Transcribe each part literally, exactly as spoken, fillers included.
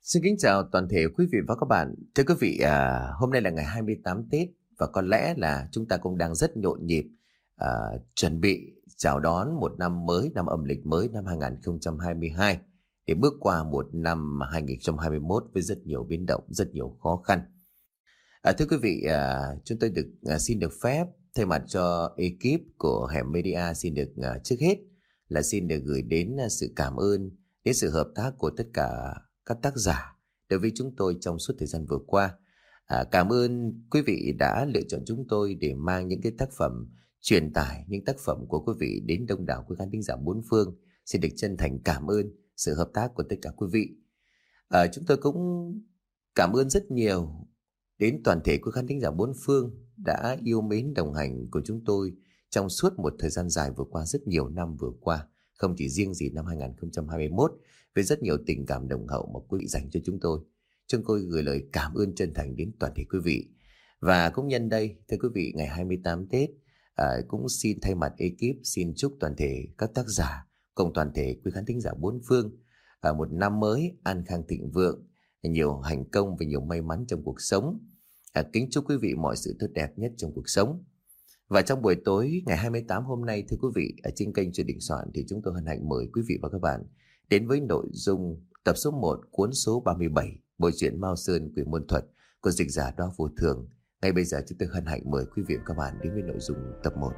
Xin kính chào toàn thể quý vị và các bạn. Thưa quý vị, à, hôm nay là ngày hai mươi tám Tết và có lẽ là chúng ta cũng đang rất nhộn nhịp à, chuẩn bị chào đón một năm mới, năm âm lịch mới năm hai không hai hai để bước qua một năm hai không hai mốt với rất nhiều biến động, rất nhiều khó khăn. À, thưa quý vị, à, chúng tôi được à, xin được phép thay mặt cho ekip của Hẻm Media xin được à, trước hết là xin được gửi đến à, sự cảm ơn đến sự hợp tác của tất cả các tác giả đối với chúng tôi trong suốt thời gian vừa qua. À, cảm ơn quý vị đã lựa chọn chúng tôi để mang những cái tác phẩm truyền tải những tác phẩm của quý vị đến đông đảo quý khán thính giả bốn phương. Xin được chân thành cảm ơn sự hợp tác của tất cả quý vị. À, chúng tôi cũng cảm ơn rất nhiều đến toàn thể quý khán thính giả bốn phương đã yêu mến đồng hành của chúng tôi trong suốt một thời gian dài vừa qua, rất nhiều năm vừa qua, không chỉ riêng gì năm hai không hai mốt, với rất nhiều tình cảm nồng hậu mà quý vị dành cho chúng tôi. Chúng tôi gửi lời cảm ơn chân thành đến toàn thể quý vị. Và cũng nhân đây, thưa quý vị, ngày hai mươi tám Tết, à, cũng xin thay mặt ekip xin chúc toàn thể các tác giả cùng toàn thể quý khán thính giả bốn phương à, một năm mới an khang thịnh vượng, nhiều thành công và nhiều may mắn trong cuộc sống. À, kính chúc quý vị mọi sự tốt đẹp nhất trong cuộc sống. Và trong buổi tối ngày hai mươi tám hôm nay, thưa quý vị, ở trên kênh Chuyện Đình Soạn thì chúng tôi hân hạnh mời quý vị và các bạn đến với nội dung tập số một cuốn số ba mươi bảy Bộ truyện Mao Sơn Quỷ Môn Thuật của dịch giả Đao Vô Thường. Ngay bây giờ chúng tôi hân hạnh mời quý vị và các bạn đến với nội dung tập một.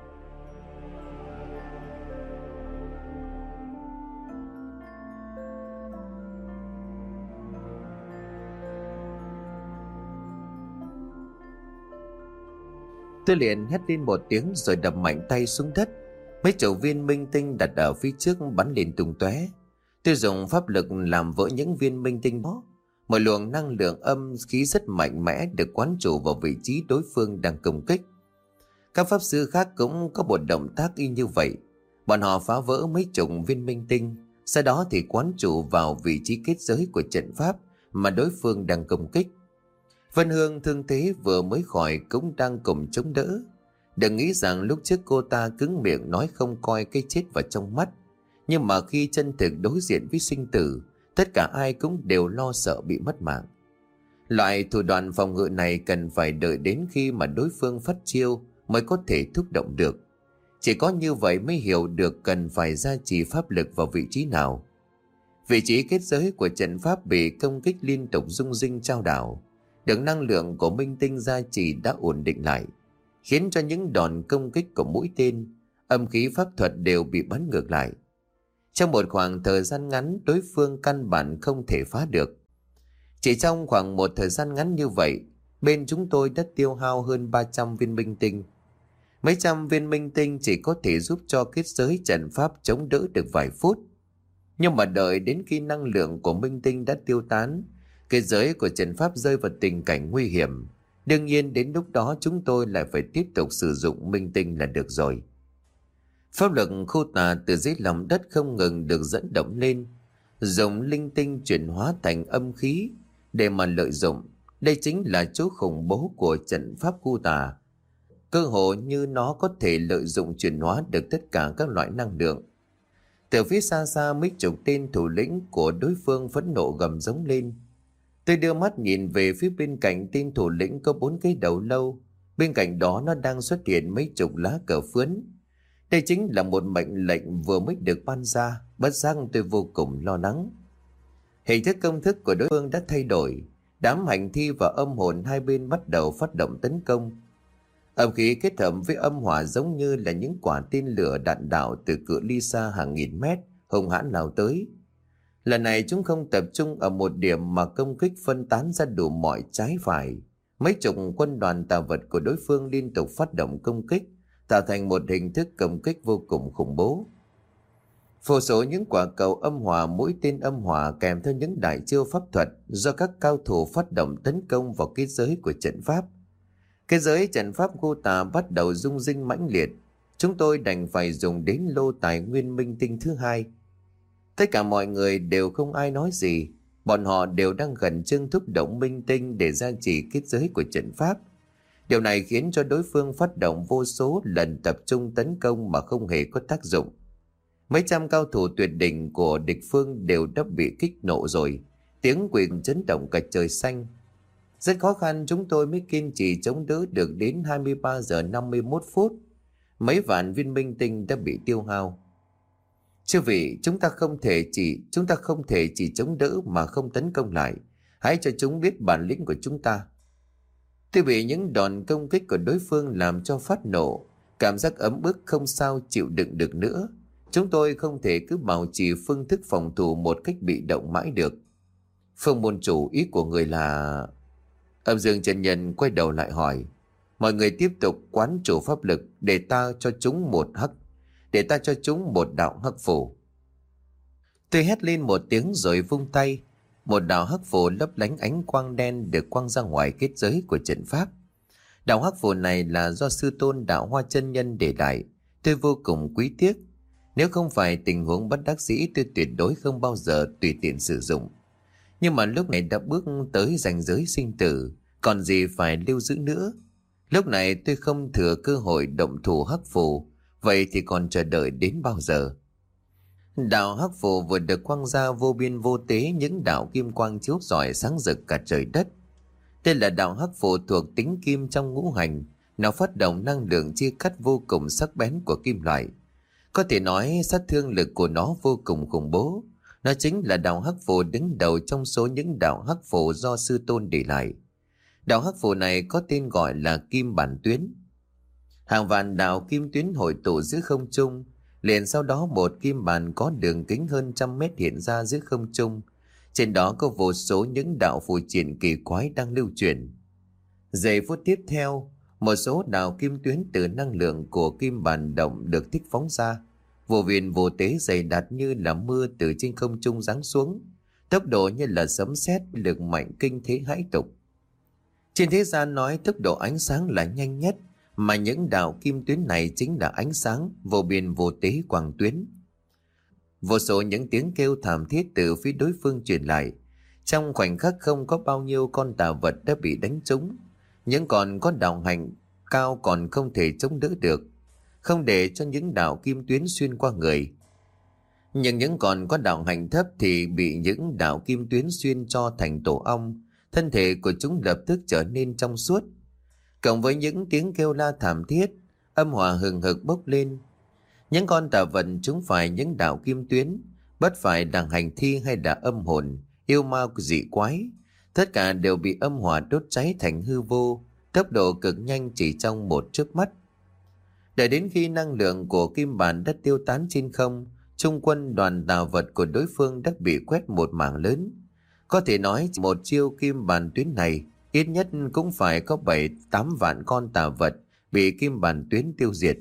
Tôi liền hét lên một tiếng rồi đập mạnh tay xuống đất. Mấy chậu viên minh tinh đặt ở phía trước bắn lên tung tóe. Tôi dùng pháp lực làm vỡ những viên minh tinh đó. Một luồng năng lượng âm khí rất mạnh mẽ được quán chủ vào vị trí đối phương đang công kích. Các pháp sư khác cũng có một động tác y như vậy. Bọn họ phá vỡ mấy chục viên minh tinh, sau đó thì quán chủ vào vị trí kết giới của trận pháp mà đối phương đang công kích. Vân Hương thương thế vừa mới khỏi cũng đang cùng chống đỡ. Đừng nghĩ rằng lúc trước cô ta cứng miệng nói không coi cái chết vào trong mắt. Nhưng mà khi chân thực đối diện với sinh tử, tất cả ai cũng đều lo sợ bị mất mạng. Loại thủ đoạn phòng ngự này cần phải đợi đến khi mà đối phương phát chiêu mới có thể thúc động được. Chỉ có như vậy mới hiểu được cần phải gia trì pháp lực vào vị trí nào. Vị trí kết giới của trận pháp bị công kích liên tục rung rinh trao đảo. Được năng lượng của minh tinh gia trì đã ổn định lại, khiến cho những đòn công kích của mũi tên, âm khí pháp thuật đều bị bắn ngược lại. Trong một khoảng thời gian ngắn, đối phương căn bản không thể phá được. Chỉ trong khoảng một thời gian ngắn như vậy, bên chúng tôi đã tiêu hao hơn ba trăm viên minh tinh. Mấy trăm viên minh tinh chỉ có thể giúp cho kết giới trận pháp chống đỡ được vài phút. Nhưng mà đợi đến khi năng lượng của minh tinh đã tiêu tán, kết giới của trận pháp rơi vào tình cảnh nguy hiểm. Đương nhiên đến lúc đó chúng tôi lại phải tiếp tục sử dụng minh tinh là được rồi. Pháp lực khu tà từ dưới lòng đất không ngừng được dẫn động lên, dùng linh tinh chuyển hóa thành âm khí để mà lợi dụng. Đây chính là chỗ khủng bố của trận pháp khu tà. Cơ hồ như nó có thể lợi dụng chuyển hóa được tất cả các loại năng lượng. Từ phía xa xa, mấy chục tên thủ lĩnh của đối phương phẫn nộ gầm giống lên. Tôi đưa mắt nhìn về phía bên cạnh tên thủ lĩnh có bốn cái đầu lâu. Bên cạnh đó nó đang xuất hiện mấy chục lá cờ phướn. Đây chính là một mệnh lệnh vừa mới được ban ra. Bất giác tôi vô cùng lo lắng. Hình thức công thức của đối phương đã thay đổi. Đám hành thi và âm hồn hai bên bắt đầu phát động tấn công. Âm khí kết hợp với âm hỏa giống như là những quả tên lửa đạn đạo từ cự ly xa hàng nghìn mét hùng hãn lao tới. Lần này chúng không tập trung ở một điểm mà công kích phân tán ra đủ mọi trái phải. Mấy chục quân đoàn tà vật của đối phương liên tục phát động công kích, tạo thành một hình thức công kích vô cùng khủng bố. Vô số những quả cầu âm hỏa, mũi tên âm hỏa kèm theo những đại chiêu pháp thuật do các cao thủ phát động tấn công vào kết giới của trận pháp. Kết giới trận pháp khu tà bắt đầu rung rinh mãnh liệt. Chúng tôi đành phải dùng đến lô tài nguyên minh tinh thứ hai. Tất cả mọi người đều không ai nói gì. Bọn họ đều đang khẩn trương thúc động minh tinh để gia trì kết giới của trận pháp. Điều này khiến cho đối phương phát động vô số lần tập trung tấn công mà không hề có tác dụng. Mấy trăm cao thủ tuyệt đỉnh của địch phương đều đã bị kích nộ rồi. Tiếng quỷ chấn động cả trời xanh. Rất khó khăn chúng tôi mới kiên trì chống đỡ được đến hai mươi ba giờ năm mươi mốt phút. Mấy vạn viên minh tinh đã bị tiêu hao. Chư vị, chúng ta không thể chỉ chúng ta không thể chỉ chống đỡ mà không tấn công lại. Hãy cho chúng biết bản lĩnh của chúng ta. Tuy bị những đòn công kích của đối phương làm cho phát nổ, cảm giác ấm ức không sao chịu đựng được nữa. Chúng tôi không thể cứ bảo trì phương thức phòng thủ một cách bị động mãi được. Phương môn chủ, ý của người là... Âm Dương chân nhân quay đầu lại hỏi. Mọi người tiếp tục quán chủ pháp lực để ta cho chúng một hắc, để ta cho chúng một đạo hắc phù. Tôi hét lên một tiếng rồi vung tay. Một đạo hắc phù lấp lánh ánh quang đen được quăng ra ngoài kết giới của trận pháp. Đạo hắc phù này là do sư tôn Đạo Hoa chân nhân để lại. Tôi vô cùng quý tiếc. Nếu không phải tình huống bất đắc dĩ, tôi tuyệt đối không bao giờ tùy tiện sử dụng. Nhưng mà lúc này đã bước tới ranh giới sinh tử, còn gì phải lưu giữ nữa. Lúc này tôi không thừa cơ hội động thủ hắc phù, vậy thì còn chờ đợi đến bao giờ? Đạo hắc phù vừa được quăng ra, vô biên vô tế những đạo kim quang chiếu rọi sáng rực cả trời đất. Đây là đạo hắc phù thuộc tính kim trong ngũ hành, nó phát động năng lượng chia cắt vô cùng sắc bén của kim loại. Có thể nói sát thương lực của nó vô cùng khủng bố. Nó chính là đạo hắc phù đứng đầu trong số những đạo hắc phù do sư tôn để lại. Đạo hắc phù này có tên gọi là kim bản tuyến. Hàng vạn đạo kim tuyến hội tụ giữa không trung, liền sau đó một kim bản có đường kính hơn trăm mét hiện ra giữa không trung. Trên đó có vô số những đạo phù triển kỳ quái đang lưu chuyển. Giây phút tiếp theo, một số đạo kim tuyến từ năng lượng của kim bản động được thích phóng ra. Vô biên vô tế dày đặc như là mưa từ trên không trung giáng xuống, tốc độ như là sấm sét, lực mạnh kinh thế hãi tục. Trên thế gian nói tốc độ ánh sáng là nhanh nhất, mà những đạo kim tuyến này chính là ánh sáng vô biên vô tế quang tuyến. Vô số những tiếng kêu thảm thiết từ phía đối phương truyền lại. Trong khoảnh khắc không có bao nhiêu con tà vật đã bị đánh trúng. Những con có đạo hành cao còn không thể chống đỡ được, không để cho những đạo kim tuyến xuyên qua người. Nhưng những con có đạo hành thấp thì bị những đạo kim tuyến xuyên cho thành tổ ong, thân thể của chúng lập tức trở nên trong suốt. Cộng với những tiếng kêu la thảm thiết, âm hỏa hừng hực bốc lên. Những con tà vật chúng phải những đạo kim tuyến, bất phải là hành thi hay là âm hồn, yêu ma dị quái, tất cả đều bị âm hỏa đốt cháy thành hư vô, tốc độ cực nhanh chỉ trong một chớp mắt. Đợi đến khi năng lượng của kim bản đã tiêu tán trên không, trung quân đoàn tà vật của đối phương đã bị quét một mảng lớn. Có thể nói một chiêu kim bản tuyến này ít nhất cũng phải có bảy tám vạn con tà vật bị kim bản tuyến tiêu diệt.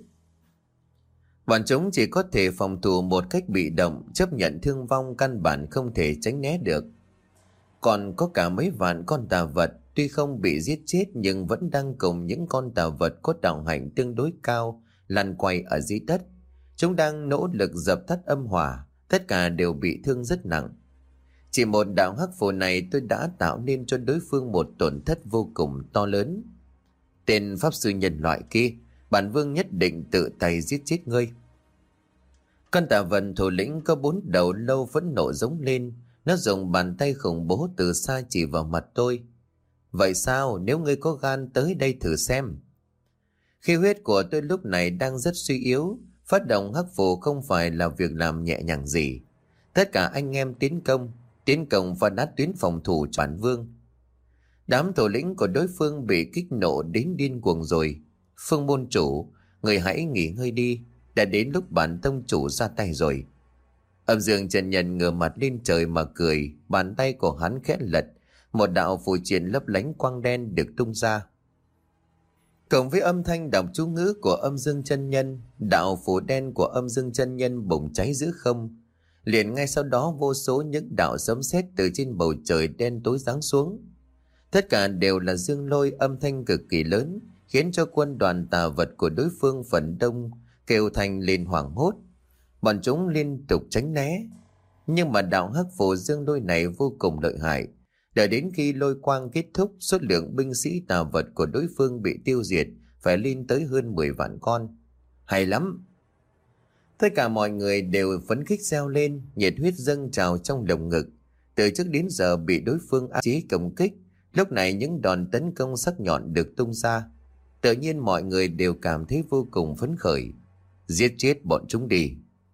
Bọn chúng chỉ có thể phòng thủ một cách bị động, chấp nhận thương vong căn bản không thể tránh né được. Còn có cả mấy vạn con tà vật tuy không bị giết chết nhưng vẫn đang cùng những con tà vật có đạo hạnh tương đối cao lăn quay ở dưới đất. Chúng đang nỗ lực dập tắt âm hỏa, tất cả đều bị thương rất nặng. Chỉ một đạo hắc phù này tôi đã tạo nên cho đối phương một tổn thất vô cùng to lớn. Tên pháp sư nhân loại kia, bản vương nhất định tự tay giết chết ngươi. Con tà vật thủ lĩnh có bốn đầu lâu phẫn nộ giống lên, nó dùng bàn tay khủng bố từ xa chỉ vào mặt tôi. Vậy sao, nếu ngươi có gan tới đây thử xem. Khí huyết của tôi lúc này đang rất suy yếu, phát động hắc phù không phải là việc làm nhẹ nhàng gì. Tất cả anh em tiến công, tiến công và nát tuyến phòng thủ cho bản vương. Đám thủ lĩnh của đối phương bị kích nộ đến điên cuồng rồi. Phương môn chủ, người hãy nghỉ ngơi đi, đã đến lúc bản tông chủ ra tay rồi. Âm Dương chân nhân ngửa mặt lên trời mà cười, bàn tay của hắn khẽ lật, một đạo phù triển lấp lánh quang đen được tung ra. Cộng với âm thanh đọc chú ngữ của Âm Dương chân nhân, đạo phù đen của Âm Dương chân nhân bùng cháy giữa không. Liền ngay sau đó vô số những đạo sấm sét từ trên bầu trời đen tối giáng xuống. Tất cả đều là dương lôi, âm thanh cực kỳ lớn, khiến cho quân đoàn tà vật của đối phương phần đông kêu thành lên hoảng hốt. Bọn chúng liên tục tránh né. Nhưng mà đạo hắc phù dương lôi này vô cùng lợi hại. Đợi đến khi lôi quang kết thúc, số lượng binh sĩ tà vật của đối phương bị tiêu diệt phải lên tới hơn mười vạn con. Hay lắm! Tất cả mọi người đều phấn khích reo lên, nhiệt huyết dâng trào trong lồng ngực. từ trước đến giờ bị đối phương áp chế công kích. Lúc này những đòn tấn công sắc nhọn được tung ra, tự nhiên mọi người đều cảm thấy vô cùng phấn khởi. Giết chết bọn chúng đi.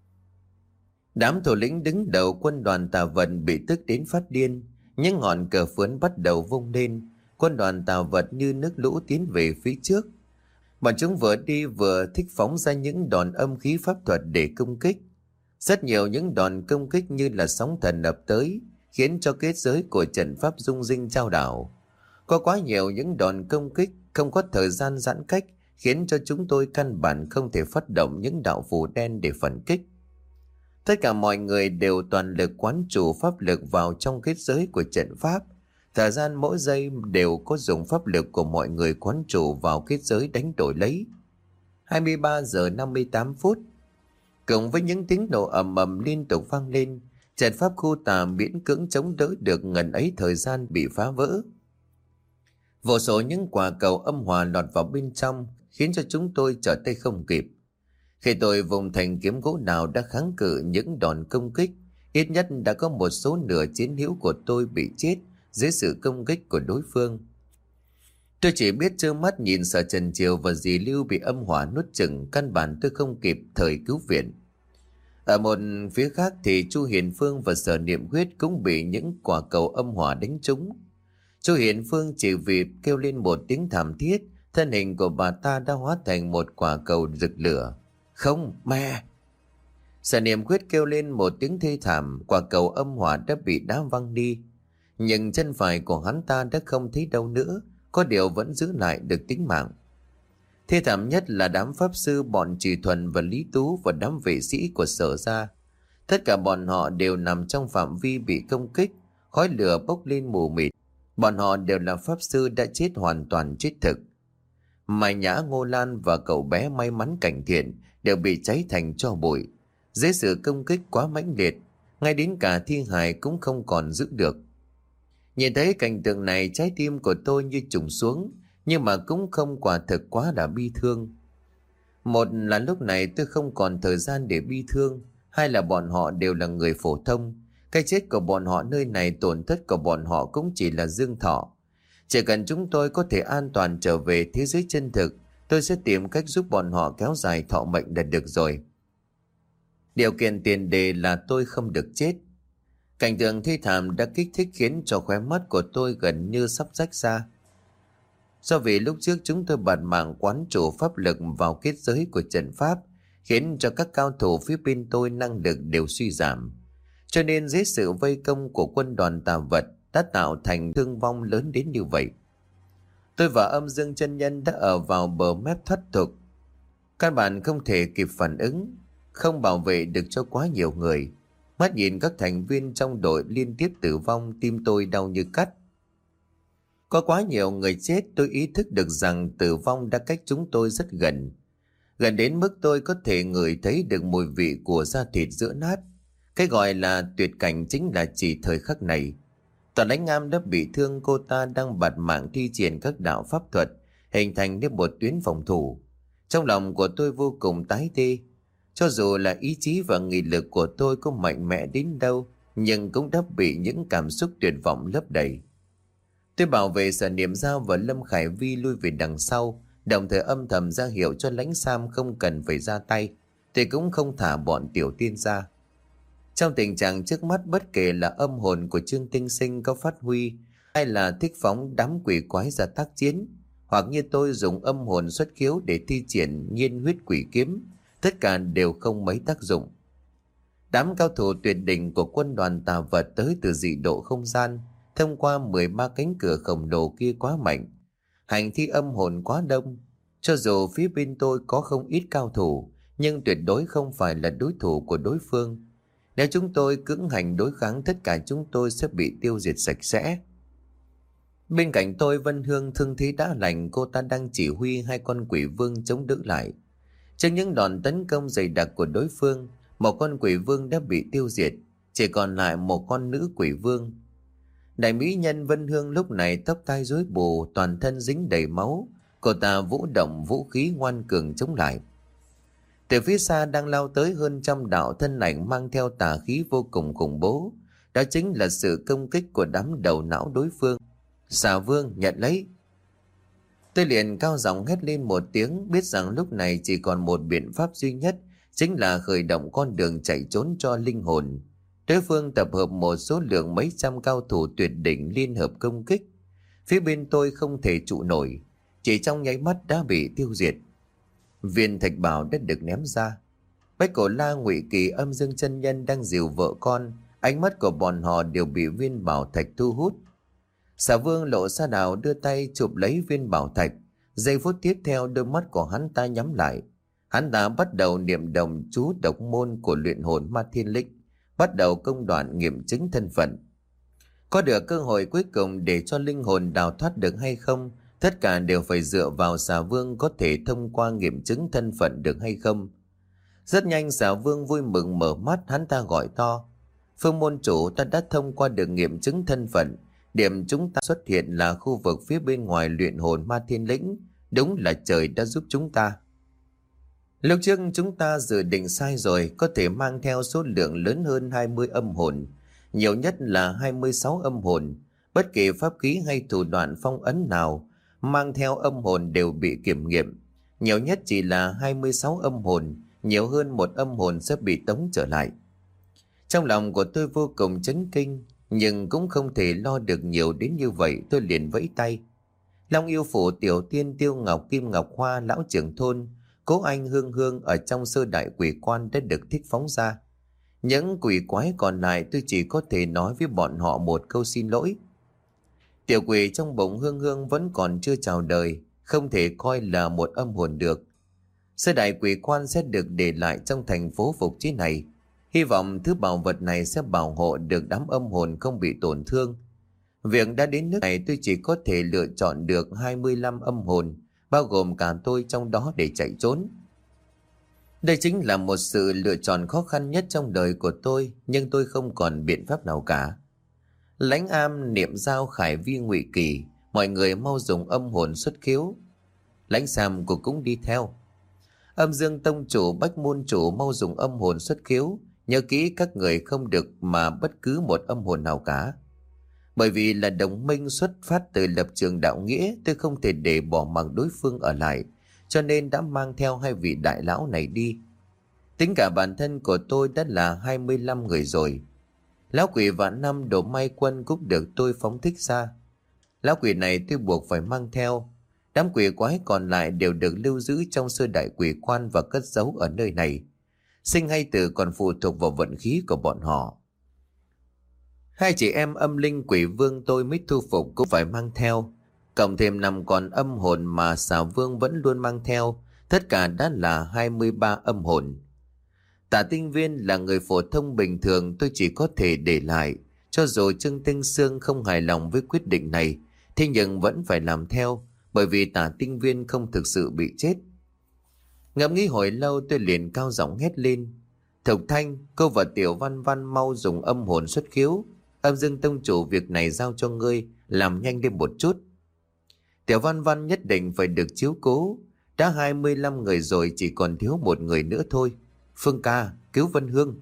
Đám thủ lĩnh đứng đầu quân đoàn Tà Vật bị tức đến phát điên, những ngọn cờ phướn bắt đầu vung lên. Quân đoàn Tà Vật như nước lũ tiến về phía trước. Bọn chúng vừa đi vừa thích phóng ra những đòn âm khí pháp thuật để công kích. Rất nhiều những đòn công kích như là sóng thần ập tới, khiến cho kết giới của trận pháp rung rinh chao đảo. Có quá nhiều những đòn công kích, không có thời gian giãn cách, khiến cho chúng tôi căn bản không thể phát động những đạo phù đen để phản kích. Tất cả mọi người đều toàn lực quán chủ pháp lực vào trong kết giới của trận pháp. Thời gian mỗi giây đều có dùng pháp lực của mọi người quán chủ vào kết giới đánh đổi lấy. hai mươi ba giờ năm mươi tám phút. Cùng với những tiếng nổ ầm ầm liên tục vang lên, trận pháp khu tà miễn cưỡng chống đỡ được ngần ấy thời gian bị phá vỡ. Vô số những quả cầu âm hòa lọt vào bên trong, khiến cho chúng tôi trở tay không kịp. Khi tôi vùng thành kiếm gỗ nào đã kháng cự những đòn công kích, ít nhất đã có một số nửa chiến hữu của tôi bị chết dưới sự công kích của đối phương. Tôi chỉ biết trơ mắt nhìn Sở Trần Triều và dì Lưu bị âm hỏa nuốt chửng, căn bản tôi không kịp thời cứu viện. Ở một phía khác thì Chu Hiền Phương và Sở Niệm Huyết cũng bị những quả cầu âm hỏa đánh trúng. Chu Hiền Phương chỉ vì kêu lên một tiếng thảm thiết, thân hình của bà ta đã hóa thành một quả cầu rực lửa. Không, mẹ! Sở Niệm Huyết kêu lên một tiếng thê thảm, quả cầu âm hỏa đã bị đá văng đi. Nhưng chân phải của hắn ta đã không thấy đâu nữa, có điều vẫn giữ lại được tính mạng. Thê thảm nhất là đám pháp sư bọn Trì Thuần và Lý Tú và đám vệ sĩ của Sở gia. Tất cả bọn họ đều nằm trong phạm vi bị công kích, khói lửa bốc lên mù mịt. Bọn họ đều là pháp sư đã chết hoàn toàn chết thực. Mai Nhã, Ngô Lan và cậu bé may mắn Cảnh Thiện đều bị cháy thành tro bụi. Dưới sự công kích quá mãnh liệt, ngay đến cả thi hài cũng không còn giữ được. Nhìn thấy cảnh tượng này, trái tim của tôi như trùng xuống, nhưng mà cũng không quả thực quá là bi thương. Một là lúc này tôi không còn thời gian để bi thương, hai là bọn họ đều là người phổ thông. Cái chết của bọn họ nơi này, tổn thất của bọn họ cũng chỉ là dương thọ. Chỉ cần chúng tôi có thể an toàn trở về thế giới chân thực, tôi sẽ tìm cách giúp bọn họ kéo dài thọ mệnh là được rồi. Điều kiện tiền đề là tôi không được chết. Cảnh tượng thê thảm đã kích thích khiến cho khóe mắt của tôi gần như sắp rách ra. Do vì lúc trước chúng tôi bạt mạng quán chủ pháp lực vào kết giới của trận pháp, khiến cho các cao thủ phía bên tôi năng lực đều suy giảm. Cho nên dưới sự vây công của quân đoàn Tà Vật đã tạo thành thương vong lớn đến như vậy. Tôi và Âm Dương chân nhân đã ở vào bờ mép thoát tục. Các bạn không thể kịp phản ứng, không bảo vệ được cho quá nhiều người. Mắt nhìn các thành viên trong đội liên tiếp tử vong, tim tôi đau như cắt. Có quá nhiều người chết, tôi ý thức được rằng tử vong đã cách chúng tôi rất gần. Gần đến mức tôi có thể ngửi thấy được mùi vị của da thịt giữa nát. Cái gọi là tuyệt cảnh chính là chỉ thời khắc này. Toàn Lãnh Am đã bị thương, cô ta đang bạt mạng thi triển các đạo pháp thuật, hình thành nên một tuyến phòng thủ. Trong lòng của tôi vô cùng tái tê. Cho dù là ý chí và nghị lực của tôi có mạnh mẽ đến đâu, nhưng cũng đã bị những cảm xúc tuyệt vọng lấp đầy. Tôi bảo vệ Sở Niệm Giao và Lâm Khải Vi lui về đằng sau, đồng thời âm thầm ra hiệu cho Lãnh Sam không cần phải ra tay, thì cũng không thả bọn tiểu tiên ra. Trong tình trạng trước mắt, bất kể là âm hồn của Trương Tinh Sinh có phát huy, hay là thích phóng đám quỷ quái ra tác chiến, hoặc như tôi dùng âm hồn xuất khiếu để thi triển nhiên huyết quỷ kiếm, tất cả đều không mấy tác dụng. Đám cao thủ tuyệt đỉnh của quân đoàn Tà Vật tới từ dị độ không gian, thông qua mười ba cánh cửa khổng lồ kia quá mạnh, hành thi âm hồn quá đông. Cho dù phía bên tôi có không ít cao thủ, nhưng tuyệt đối không phải là đối thủ của đối phương. Nếu chúng tôi cưỡng hành đối kháng, tất cả chúng tôi sẽ bị tiêu diệt sạch sẽ. Bên cạnh tôi, Vân Hương thương thế đã lành, cô ta đang chỉ huy hai con quỷ vương chống đỡ lại. Trước những đòn tấn công dày đặc của đối phương, một con quỷ vương đã bị tiêu diệt, chỉ còn lại một con nữ quỷ vương. Đại mỹ nhân Vân Hương lúc này tóc tai rối bù, toàn thân dính đầy máu, cô ta vũ động vũ khí ngoan cường chống lại. Từ phía xa đang lao tới hơn trăm đạo thân ảnh mang theo tà khí vô cùng khủng bố. Đó chính là sự công kích của đám đầu não đối phương. Xà Vương nhận lấy. Tôi liền cao giọng hét lên một tiếng, biết rằng lúc này chỉ còn một biện pháp duy nhất, chính là khởi động con đường chạy trốn cho linh hồn. Đối phương tập hợp một số lượng mấy trăm cao thủ tuyệt đỉnh liên hợp công kích. Phía bên tôi không thể trụ nổi, chỉ trong nháy mắt đã bị tiêu diệt. Viên thạch bảo đã được ném ra. Bách Cổ La, Ngụy Kỳ, Âm Dương chân nhân đang dìu vợ con, ánh mắt của bọn họ đều bị viên bảo thạch thu hút. Xà Vương lộ ra đảo đưa tay chụp lấy viên bảo thạch. Giây phút tiếp theo đôi mắt của hắn ta nhắm lại. Hắn ta bắt đầu niệm đồng chú độc môn của luyện hồn ma thiên linh, bắt đầu công đoạn nghiệm chứng thân phận. Có được cơ hội cuối cùng để cho linh hồn đào thoát được hay không, tất cả đều phải dựa vào Xà Vương có thể thông qua nghiệm chứng thân phận được hay không. Rất nhanh Xà Vương vui mừng mở mắt, hắn ta gọi to: Phương môn chủ, ta đã thông qua được nghiệm chứng thân phận. Điểm chúng ta xuất hiện là khu vực phía bên ngoài luyện hồn ma thiên lĩnh. Đúng là trời đã giúp chúng ta. Lúc trước chúng ta dự định sai rồi, có thể mang theo số lượng lớn hơn hai mươi âm hồn, nhiều nhất là hai mươi sáu âm hồn. Bất kỳ pháp khí hay thủ đoạn phong ấn nào mang theo âm hồn đều bị kiểm nghiệm. Nhiều nhất chỉ là hai mươi sáu âm hồn, nhiều hơn một âm hồn sẽ bị tống trở lại. Trong lòng của tôi vô cùng chấn kinh, nhưng cũng không thể lo được nhiều đến như vậy. Tôi liền vẫy tay. Long Yêu Phủ, Tiểu Tiên, Tiêu Ngọc, Kim Ngọc Hoa, Lão Trưởng Thôn, Cố Anh, Hương Hương ở trong sơ đại quỷ quan đã được thích phóng ra. Những quỷ quái còn lại tôi chỉ có thể nói với bọn họ một câu xin lỗi. Tiểu quỷ trong bụng Hương Hương vẫn còn chưa chào đời, không thể coi là một âm hồn được. Sơ đại quỷ quan sẽ được để lại trong thành phố Phục Chí này. Hy vọng thứ bảo vật này sẽ bảo hộ được đám âm hồn không bị tổn thương. Việc đã đến nước này tôi chỉ có thể lựa chọn được hai mươi lăm âm hồn, bao gồm cả tôi trong đó để chạy trốn. Đây chính là một sự lựa chọn khó khăn nhất trong đời của tôi, nhưng tôi không còn biện pháp nào cả. Lãnh Am, Niệm Giao, Khải Vi, Ngụy Kỳ, mọi người mau dùng âm hồn xuất khiếu. Lãnh Sam của cũng đi theo. Âm Dương Tông chủ, Bách Môn chủ mau dùng âm hồn xuất khiếu. Nhớ kỹ các người không được mà bất cứ một âm hồn nào cả. Bởi vì là đồng minh xuất phát từ lập trường đạo nghĩa, tôi không thể để bỏ mặc đối phương ở lại, cho nên đã mang theo hai vị đại lão này đi. Tính cả bản thân của tôi đã là hai mươi lăm người rồi. Lão quỷ Vạn Năm Đồ May Quân cũng được tôi phóng thích ra. Lão quỷ này tôi buộc phải mang theo. Đám quỷ quái còn lại đều được lưu giữ trong sơ đại quỷ quan và cất giấu ở nơi này. Sinh hay tử còn phụ thuộc vào vận khí của bọn họ. Hai chị em âm linh quỷ vương tôi mới thu phục cũng phải mang theo. Cộng thêm năm con âm hồn mà Xà Vương vẫn luôn mang theo, tất cả đã là hai mươi ba âm hồn. Tả Tinh Viên là người phổ thông bình thường, tôi chỉ có thể để lại. Cho dù Trương Tinh Sương không hài lòng với quyết định này, thế nhưng vẫn phải làm theo, bởi vì Tả Tinh Viên không thực sự bị chết. Ngẫm nghĩ hồi lâu tôi liền cao giọng hét lên: Thục Thanh, cô và Tiểu Văn Văn mau dùng âm hồn xuất khiếu. Âm Dương Tông chủ, việc này giao cho ngươi, làm nhanh lên một chút. Tiểu Văn Văn nhất định phải được chiếu cố. Đã hai mươi lăm người rồi, chỉ còn thiếu một người nữa thôi. Phương ca, cứu Vân Hương.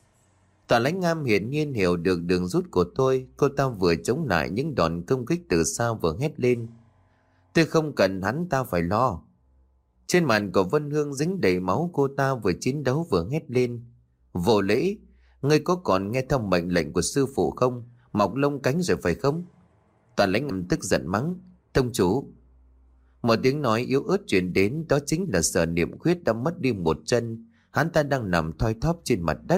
Tả Lãnh Am hiển nhiên hiểu được đường rút của tôi. Cô ta vừa chống lại những đòn công kích từ xa vừa hét lên: Tôi không cần hắn ta phải lo. Trên mặt của Vân Hương dính đầy máu, cô ta vừa chiến đấu vừa hét lên: Vô lễ, ngươi có còn nghe theo mệnh lệnh của sư phụ không? Mọc lông cánh rồi phải không? Tả Lãnh Am tức giận mắng: Tông chủ. Một tiếng nói yếu ớt truyền đến, đó chính là Sở Niệm Khuyết đã mất đi một chân. Hắn ta đang nằm thoi thóp trên mặt đất.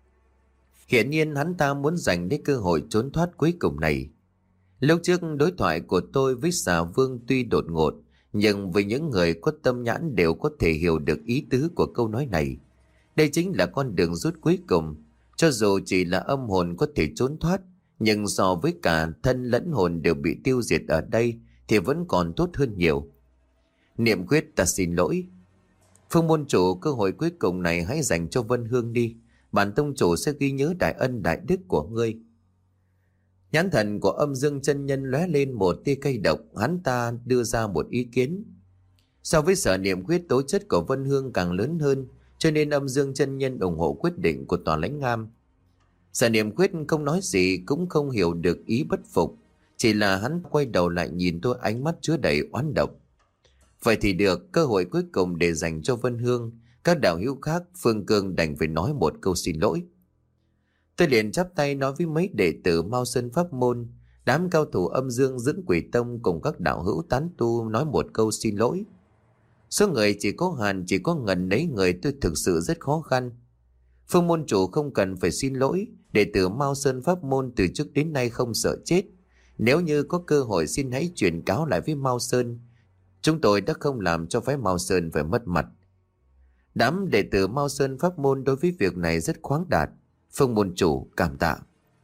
Hiển nhiên hắn ta muốn giành lấy cơ hội trốn thoát cuối cùng này. Lúc trước đối thoại của tôi với Xà Vương tuy đột ngột, nhưng với những người có tâm nhãn đều có thể hiểu được ý tứ của câu nói này. Đây chính là con đường rút cuối cùng. Cho dù chỉ là âm hồn có thể trốn thoát, nhưng so với cả thân lẫn hồn đều bị tiêu diệt ở đây thì vẫn còn tốt hơn nhiều. Niệm Khuyết, ta xin lỗi. Phương môn chủ, cơ hội cuối cùng này hãy dành cho Vân Hương đi. Bản tông chủ sẽ ghi nhớ đại ân đại đức của ngươi. Nhãn thần của Âm Dương chân nhân lóe lên một tia cay độc. Hắn ta đưa ra một ý kiến. So với Sở Niệm Khuyết, tố chất của Vân Hương càng lớn hơn, cho nên Âm Dương chân nhân ủng hộ quyết định của Tòa Lãnh Am. Sở Niệm Quyết không nói gì, cũng không hiểu được ý bất phục. Chỉ là hắn quay đầu lại nhìn tôi, ánh mắt chứa đầy oán độc. Vậy thì được, cơ hội cuối cùng để dành cho Vân Hương. Các đạo hữu khác, Phương Cương đành phải nói một câu xin lỗi. Tôi liền chắp tay nói với mấy đệ tử Mao Sơn Pháp Môn, đám cao thủ âm dương dưỡng quỷ tông cùng các đạo hữu tán tu nói một câu xin lỗi. Số người chỉ có hạn, chỉ có ngần ấy người, tôi thực sự rất khó khăn. Phương môn chủ không cần phải xin lỗi, đệ tử Mao Sơn Pháp Môn từ trước đến nay không sợ chết. Nếu như có cơ hội xin hãy truyền cáo lại với Mao Sơn. Chúng tôi đã không làm cho phái Mao Sơn phải mất mặt. Đám đệ tử Mao Sơn Pháp Môn đối với việc này rất khoáng đạt. Phương môn chủ cảm tạ.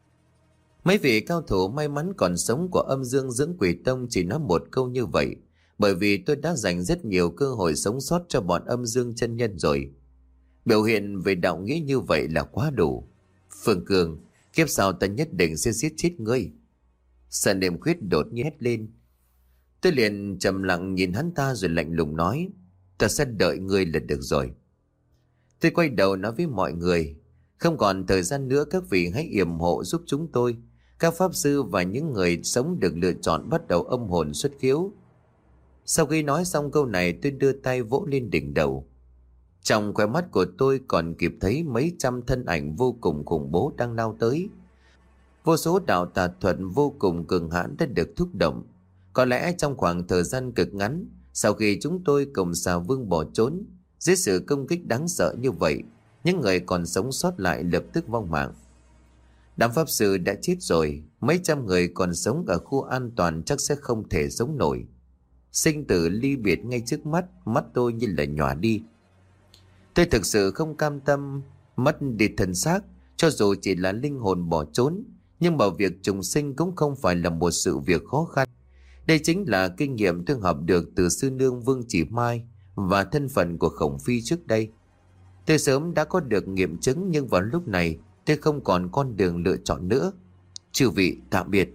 Mấy vị cao thủ may mắn còn sống của âm dương dưỡng quỷ tông chỉ nói một câu như vậy, bởi vì tôi đã dành rất nhiều cơ hội sống sót cho bọn âm dương chân nhân rồi. Biểu hiện về đạo nghĩa như vậy là quá đủ. Phương Cường, kiếp sau ta nhất định sẽ giết chết ngươi. Sở Niệm Quyết đột nhiên hét lên. Tôi liền trầm lặng nhìn hắn ta rồi lạnh lùng nói, ta sẽ đợi ngươi là được rồi. Tôi quay đầu nói với mọi người, không còn thời gian nữa, các vị hãy yểm hộ giúp chúng tôi. Các pháp sư và những người sống được lựa chọn bắt đầu âm hồn xuất khiếu. Sau khi nói xong câu này, tôi đưa tay vỗ lên đỉnh đầu. Trong khóe mắt của tôi còn kịp thấy mấy trăm thân ảnh vô cùng khủng bố đang lao tới. Vô số đạo tà thuật vô cùng cường hãn đã được thúc động. Có lẽ trong khoảng thời gian cực ngắn, sau khi chúng tôi cùng xà vương bỏ trốn, dưới sự công kích đáng sợ như vậy, những người còn sống sót lại lập tức vong mạng. Đám pháp sư đã chết rồi, mấy trăm người còn sống ở khu an toàn chắc sẽ không thể sống nổi. Sinh tử ly biệt ngay trước mắt, mắt tôi như là nhòa đi. Tôi thực sự không cam tâm mất đi thân xác, cho dù chỉ là linh hồn bỏ trốn, nhưng mà việc trùng sinh cũng không phải là một sự việc khó khăn. Đây chính là kinh nghiệm tôi học được từ sư nương Vương Chỉ Mai và thân phận của Khổng Phi trước đây. Tôi sớm đã có được nghiệm chứng, nhưng vào lúc này tôi không còn con đường lựa chọn nữa. Chư vị tạm biệt.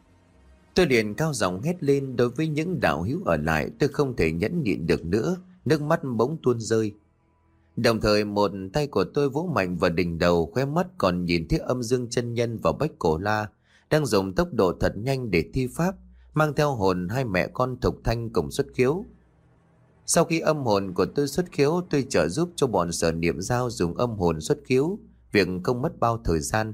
Tôi liền cao giọng hét lên. Đối với những đạo hữu ở lại, tôi không thể nhẫn nhịn được nữa, nước mắt bỗng tuôn rơi. Đồng thời một tay của tôi vỗ mạnh vào đỉnh đầu, khóe mắt còn nhìn thấy âm dương chân nhân và Bách Cổ La đang dùng tốc độ thật nhanh để thi pháp, mang theo hồn hai mẹ con Thục Thanh cùng xuất khiếu. Sau khi âm hồn của tôi xuất khiếu, tôi trợ giúp cho bọn Sở Niệm Giao dùng âm hồn xuất khiếu, việc không mất bao thời gian.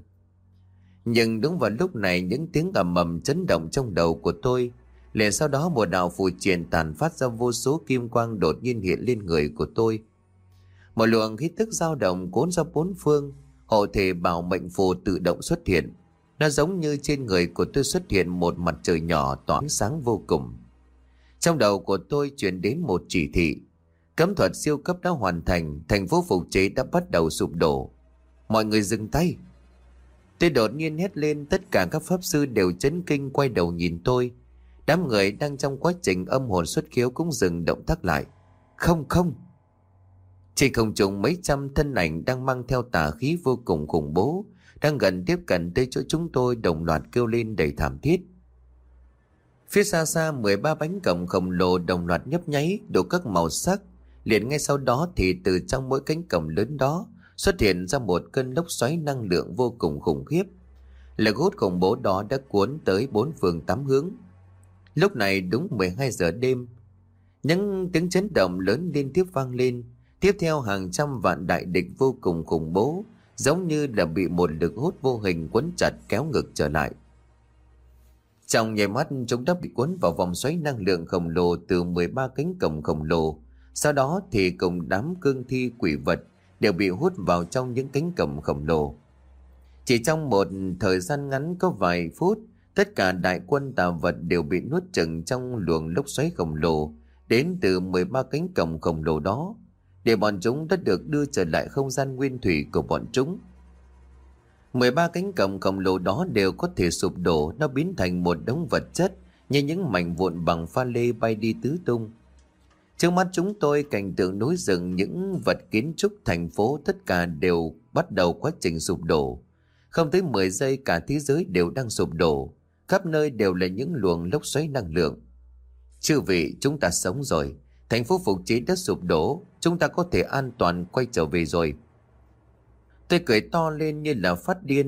Nhưng đúng vào lúc này, những tiếng ầm ầm chấn động trong đầu của tôi. Liền sau đó một đạo phù triện tàn phát ra vô số kim quang đột nhiên hiện lên người của tôi. Một luồng khí tức dao động cuốn ra bốn phương, hộ thể bảo mệnh phù tự động xuất hiện. Nó giống như trên người của tôi xuất hiện một mặt trời nhỏ tỏa ánh sáng vô cùng. Trong đầu của tôi truyền đến một chỉ thị. Cấm thuật siêu cấp đã hoàn thành, thành phố phục chế đã bắt đầu sụp đổ. Mọi người dừng tay. Tôi đột nhiên hét lên, tất cả các pháp sư đều chấn kinh quay đầu nhìn tôi. Đám người đang trong quá trình âm hồn xuất khiếu cũng dừng động tác lại. Không không. Trên không trung mấy trăm thân ảnh đang mang theo tà khí vô cùng khủng bố, đang gần tiếp cận tới chỗ chúng tôi, đồng loạt kêu lên đầy thảm thiết. Phía xa xa mười ba bánh cổng khổng lồ đồng loạt nhấp nháy đủ các màu sắc. Liền ngay sau đó thì từ trong mỗi cánh cổng lớn đó xuất hiện ra một cơn lốc xoáy năng lượng vô cùng khủng khiếp. Lực hút khủng bố đó đã cuốn tới bốn phương tám hướng. Lúc này đúng mười hai giờ đêm, những tiếng chấn động lớn liên tiếp vang lên. Tiếp theo hàng trăm vạn đại địch vô cùng khủng bố, giống như là bị một lực hút vô hình quấn chặt kéo ngược trở lại. Trong nháy mắt chúng đã bị cuốn vào vòng xoáy năng lượng khổng lồ từ mười ba cánh cổng khổng lồ. Sau đó thì cùng đám cương thi quỷ vật đều bị hút vào trong những cánh cổng khổng lồ. Chỉ trong một thời gian ngắn có vài phút, tất cả đại quân tà vật đều bị nuốt chửng trong luồng lốc xoáy khổng lồ đến từ mười ba cánh cổng khổng lồ đó, để bọn chúng đã được đưa trở lại không gian nguyên thủy của bọn chúng. mười ba cánh cổng khổng lồ đó đều có thể sụp đổ, nó biến thành một đống vật chất như những mảnh vụn bằng pha lê bay đi tứ tung. Trước mắt chúng tôi, cảnh tượng núi rừng, những vật kiến trúc thành phố tất cả đều bắt đầu quá trình sụp đổ. Không tới mười giây cả thế giới đều đang sụp đổ, khắp nơi đều là những luồng lốc xoáy năng lượng. Chư vị, chúng ta sống rồi, thành phố phục chế đã sụp đổ, chúng ta có thể an toàn quay trở về rồi. Tôi cười to lên như là phát điên,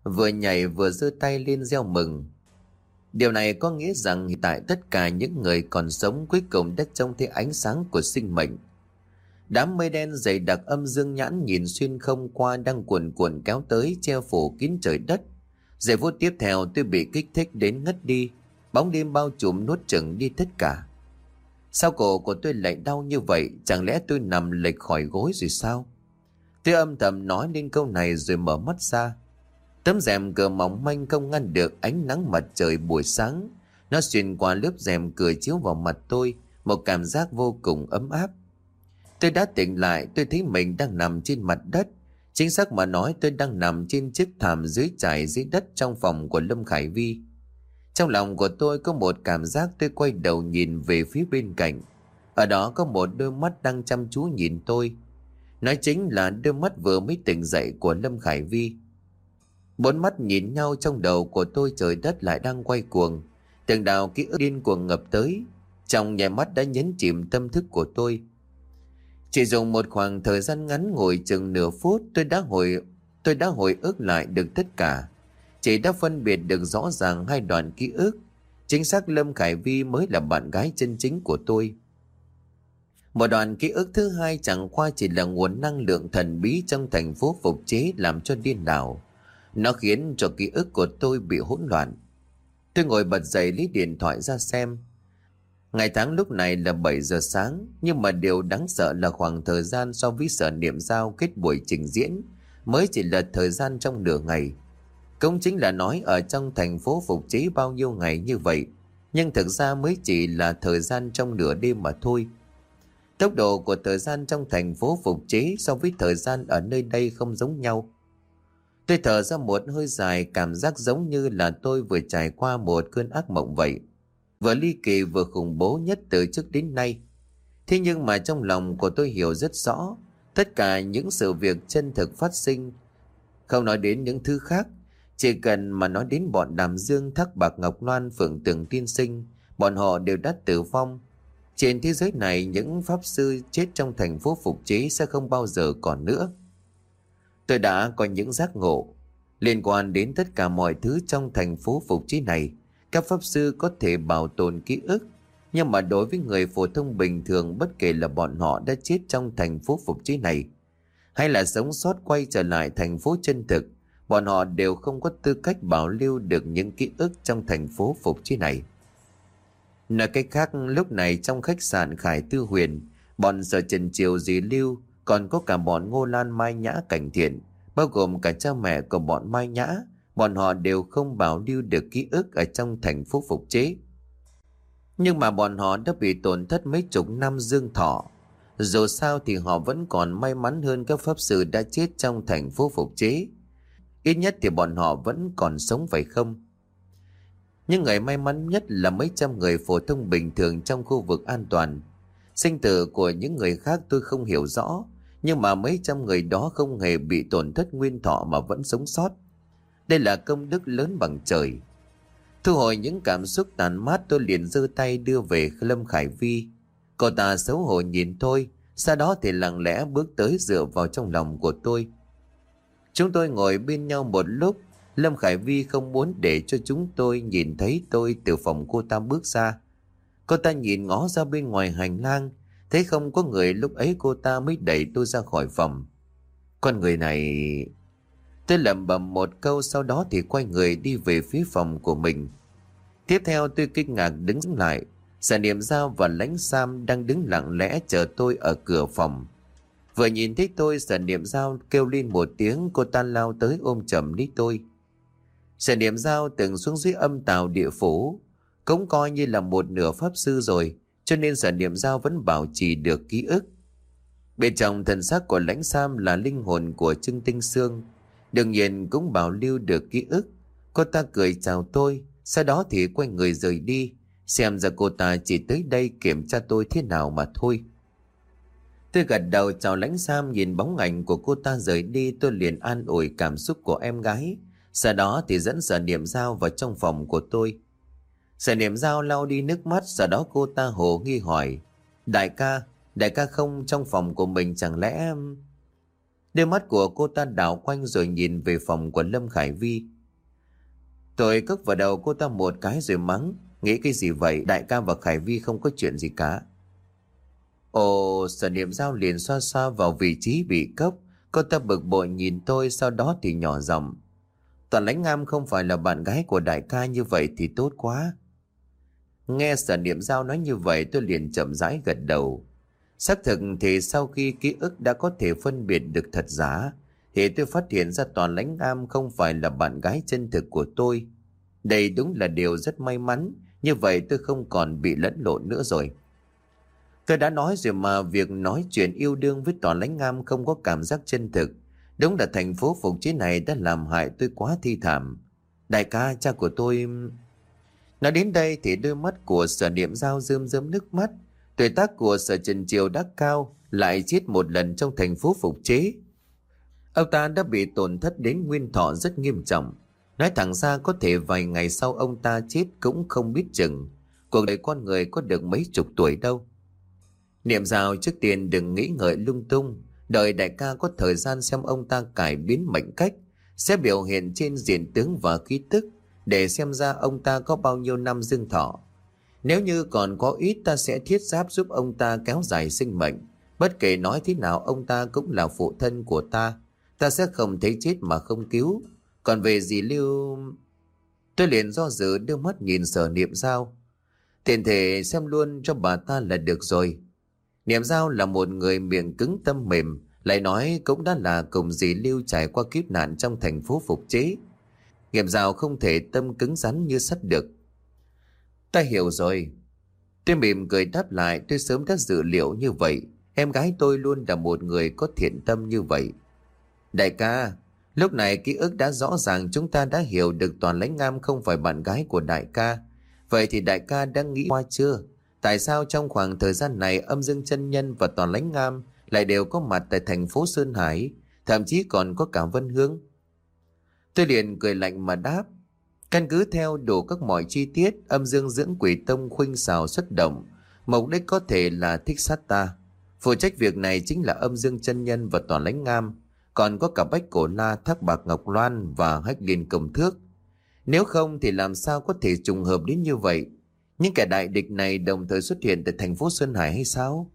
vừa nhảy vừa giơ tay lên reo mừng. Điều này có nghĩa rằng hiện tại tất cả những người còn sống cuối cùng đã trông thấy ánh sáng của sinh mệnh. Đám mây đen dày đặc âm dương nhãn nhìn xuyên không qua đang cuồn cuộn kéo tới che phủ kín trời đất. Giây phút tiếp theo tôi bị kích thích đến ngất đi, bóng đêm bao trùm nuốt chửng đi tất cả. Sao cổ của tôi lại đau như vậy? Chẳng lẽ tôi nằm lệch khỏi gối rồi sao? Tôi âm thầm nói lên câu này rồi mở mắt ra. Tấm rèm cửa mỏng manh không ngăn được ánh nắng mặt trời buổi sáng. Nó xuyên qua lớp rèm cửa chiếu vào mặt tôi, một cảm giác vô cùng ấm áp. Tôi đã tỉnh lại, tôi thấy mình đang nằm trên mặt đất. Chính xác mà nói, tôi đang nằm trên chiếc thảm dưới trải dưới đất trong phòng của Lâm Khải Vi. Trong lòng của tôi có một cảm giác, tôi quay đầu nhìn về phía bên cạnh. Ở đó có một đôi mắt đang chăm chú nhìn tôi. Nói chính là đôi mắt vừa mới tỉnh dậy của Lâm Khải Vi. Bốn mắt nhìn nhau, trong đầu của tôi trời đất lại đang quay cuồng. Từng đạo ký ức điên cuồng ngập tới, trong nháy mắt đã nhấn chìm tâm thức của tôi. Chỉ dùng một khoảng thời gian ngắn ngồi chừng nửa phút, tôi đã hồi tôi đã hồi ức lại được tất cả. Chỉ đã phân biệt được rõ ràng hai đoạn ký ức. Chính xác Lâm Khải Vi mới là bạn gái chân chính của tôi. Một đoạn ký ức thứ hai chẳng qua chỉ là nguồn năng lượng thần bí trong thành phố phục chế làm cho điên đảo. Nó khiến cho ký ức của tôi bị hỗn loạn. Tôi ngồi bật dậy lấy điện thoại ra xem. Ngày tháng lúc này là bảy giờ sáng, nhưng mà điều đáng sợ là khoảng thời gian so với Sở Niệm Giao kết buổi trình diễn mới chỉ là thời gian trong nửa ngày. Cũng chính là nói ở trong thành phố phục chế bao nhiêu ngày như vậy, nhưng thực ra mới chỉ là thời gian trong nửa đêm mà thôi. Tốc độ của thời gian trong thành phố phục chế so với thời gian ở nơi đây không giống nhau. Tôi thở ra một hơi dài, cảm giác giống như là tôi vừa trải qua một cơn ác mộng vậy. Vừa ly kỳ vừa khủng bố nhất từ trước đến nay. Thế nhưng mà trong lòng của tôi hiểu rất rõ, tất cả những sự việc chân thực phát sinh. Không nói đến những thứ khác, chỉ cần mà nói đến bọn Đàm Dương, Thác Bạc, Ngọc Loan, Phượng Tường, Tiên Sinh, bọn họ đều đã tử vong. Trên thế giới này, những pháp sư chết trong thành phố phục chế sẽ không bao giờ còn nữa. Tôi đã có những giác ngộ liên quan đến tất cả mọi thứ trong thành phố phục chế này. Các pháp sư có thể bảo tồn ký ức, nhưng mà đối với người phổ thông bình thường, bất kể là bọn họ đã chết trong thành phố phục chế này hay là sống sót quay trở lại thành phố chân thực, bọn họ đều không có tư cách bảo lưu được những ký ức trong thành phố phục chế này. Nói cách khác, lúc này trong khách sạn Khải Tư Huyền, bọn Sở Trần Triều Dì Lưu, còn có cả bọn Ngô Lan, Mai Nhã, Cảnh Thiện, bao gồm cả cha mẹ của bọn Mai Nhã, bọn họ đều không bảo lưu được ký ức ở trong thành phố phục chế. Nhưng mà bọn họ đã bị tổn thất mấy chục năm dương thọ. Dù sao thì họ vẫn còn may mắn hơn các pháp sư đã chết trong thành phố phục chế. Ít nhất thì bọn họ vẫn còn sống, phải không? Nhưng người may mắn nhất là mấy trăm người phổ thông bình thường trong khu vực an toàn. Sinh tử của những người khác tôi không hiểu rõ, nhưng mà mấy trăm người đó không hề bị tổn thất nguyên thọ mà vẫn sống sót. Đây là công đức lớn bằng trời. Thu hồi những cảm xúc tàn mát, tôi liền giơ tay đưa về Lâm Khải Vi. Cô ta xấu hổ nhìn tôi, sau đó thì lặng lẽ bước tới dựa vào trong lòng của tôi. Chúng tôi ngồi bên nhau một lúc. Lâm Khải Vi không muốn để cho chúng tôi nhìn thấy tôi từ phòng cô ta bước ra. Cô ta nhìn ngó ra bên ngoài hành lang, thấy không có người, lúc ấy cô ta mới đẩy tôi ra khỏi phòng. Con người này... Tôi lẩm bẩm một câu, sau đó thì quay người đi về phía phòng của mình. Tiếp theo tôi kinh ngạc đứng lại. Sở Niệm Giao và Lãnh Sam đang đứng lặng lẽ chờ tôi ở cửa phòng. Vừa nhìn thấy tôi, Sở Niệm Giao kêu lên một tiếng, cô ta lao tới ôm chầm lấy tôi. Sở Niệm Giao từng xuống dưới âm tào địa phủ, cũng coi như là một nửa pháp sư rồi, cho nên Sở Niệm Giao vẫn bảo trì được ký ức. Bên trong thần sắc của Lãnh Sam là linh hồn của Trương Tinh Sương, đương nhiên cũng bảo lưu được ký ức. Cô ta cười chào tôi, sau đó thì quay người rời đi. Xem ra cô ta chỉ tới đây kiểm tra tôi thế nào mà thôi. Tôi gật đầu chào Lãnh Sam, nhìn bóng ảnh của cô ta rời đi, tôi liền an ủi cảm xúc của em gái. Sau đó thì dẫn Sở Niệm Giao vào trong phòng của tôi. Sở Niệm Giao lau đi nước mắt, sau đó cô ta hồ nghi hỏi: Đại ca, đại ca không trong phòng của mình chẳng lẽ... Đôi mắt của cô ta đảo quanh rồi nhìn về phòng của Lâm Khải Vi. Tôi cốc vào đầu cô ta một cái rồi mắng. Nghĩ cái gì vậy, đại ca và Khải Vi không có chuyện gì cả. Ồ, Sở Niệm Dao liền xoa xoa vào vị trí bị cốc. Cô ta bực bội nhìn tôi, sau đó thì nhỏ giọng. Toàn Lãnh Ngam không phải là bạn gái của đại ca, như vậy thì tốt quá. Nghe Sở Niệm Dao nói như vậy, tôi liền chậm rãi gật đầu. Xác thực thì sau khi ký ức đã có thể phân biệt được thật giả, thì tôi phát hiện ra Toàn Lãnh Ngam không phải là bạn gái chân thực của tôi. Đây đúng là điều rất may mắn, như vậy tôi không còn bị lẫn lộn nữa rồi. Tôi đã nói rồi mà, việc nói chuyện yêu đương với Toàn Lãnh Ngam không có cảm giác chân thực. Đúng là thành phố Phục Chế này đã làm hại tôi quá thi thảm. Đại ca, cha của tôi... Nói đến đây thì đôi mắt của Sở Niệm Dao rơm rớm nước mắt. Tuổi tác của Sở Trần Triều đã cao, lại chết một lần trong thành phố Phục Chế. Ông ta đã bị tổn thất đến nguyên thọ rất nghiêm trọng. Nói thẳng ra có thể vài ngày sau ông ta chết cũng không biết chừng. Cuộc đời con người có được mấy chục tuổi đâu. Niệm Dao, trước tiên đừng nghĩ ngợi lung tung. Đợi đại ca có thời gian xem ông ta cải biến mệnh cách, sẽ biểu hiện trên diện tướng và khí tức, để xem ra ông ta có bao nhiêu năm dương thọ. Nếu như còn có ít, ta sẽ thiết giáp giúp ông ta kéo dài sinh mệnh. Bất kể nói thế nào, ông ta cũng là phụ thân của ta. Ta sẽ không thấy chết mà không cứu. Còn về dì Lưu... Tôi liền do dự đưa mắt nhìn Sở Niệm Dao. Tiện thể xem luôn cho bà ta là được rồi. Niệm Dao là một người miệng cứng tâm mềm, lại nói cũng đã là cùng dì Lưu trải qua kiếp nạn trong thành phố Phục Chế. Niệm Dao không thể tâm cứng rắn như sắt được. Ta hiểu rồi. Tôi mỉm cười đáp lại, tôi sớm đã dự liệu như vậy. Em gái tôi luôn là một người có thiện tâm như vậy. Đại ca, lúc này ký ức đã rõ ràng, chúng ta đã hiểu được Toàn Lãnh Ngam không phải bạn gái của đại ca. Vậy thì đại ca đã nghĩ qua chưa? Tại sao trong khoảng thời gian này Âm Dương Chân Nhân và Toàn Lãnh Ngam lại đều có mặt tại thành phố Sơn Hải, thậm chí còn có cả Vân Hương? Tôi liền cười lạnh mà đáp. Căn cứ theo đủ các mọi chi tiết, Âm Dương Dưỡng Quỷ Tông khuynh xào xuất động, mục đích có thể là thích sát ta. Phụ trách việc này chính là Âm Dương Chân Nhân và Toàn Lãnh Ngam, còn có cả Bách Cổ La, Thác Bạc Ngọc Loan và Hách Liên Công Thước. Nếu không thì làm sao có thể trùng hợp đến như vậy? Những kẻ đại địch này đồng thời xuất hiện tại thành phố Sơn Hải hay sao?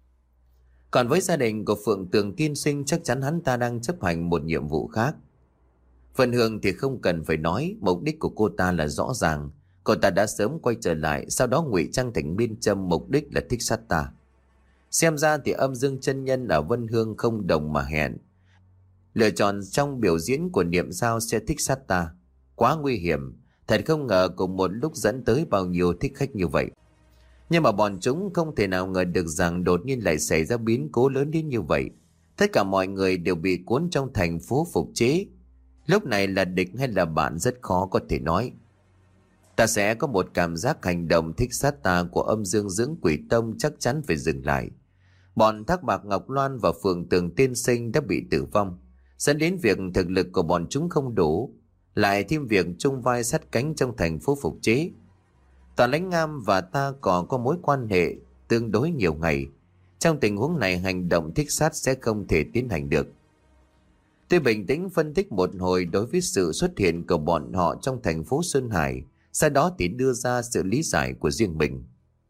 Còn với gia đình của Phượng Tường tiên sinh, chắc chắn hắn ta đang chấp hành một nhiệm vụ khác. Vân Hương thì không cần phải nói, mục đích của cô ta là rõ ràng. Cô ta đã sớm quay trở lại, sau đó ngụy trang thành Miên Châm, mục đích là thích sát ta. Xem ra thì Âm Dương Chân Nhân ở Vân Hương không đồng mà hẹn. Lựa chọn trong biểu diễn của Niệm Dao sẽ thích sát ta. Quá nguy hiểm. Thật không ngờ cùng một lúc dẫn tới bao nhiêu thích khách như vậy. Nhưng mà bọn chúng không thể nào ngờ được rằng đột nhiên lại xảy ra biến cố lớn đến như vậy. Tất cả mọi người đều bị cuốn trong thành phố Phục Chế. Lúc này là địch hay là bạn rất khó có thể nói. Ta sẽ có một cảm giác hành động thích sát ta của Âm Dương Dưỡng Quỷ Tông chắc chắn phải dừng lại. Bọn Thác Bạc Ngọc Loan và Phượng Tường tiên sinh đã bị tử vong, dẫn đến việc thực lực của bọn chúng không đủ, lại thêm việc chung vai sát cánh trong thành phố Phục Chế. Toàn Lãnh Ngam và ta còn có mối quan hệ tương đối nhiều ngày. Trong tình huống này, hành động thích sát sẽ không thể tiến hành được. Tôi bình tĩnh phân tích một hồi đối với sự xuất hiện của bọn họ trong thành phố Sơn Hải, sau đó thì đưa ra sự lý giải của riêng mình.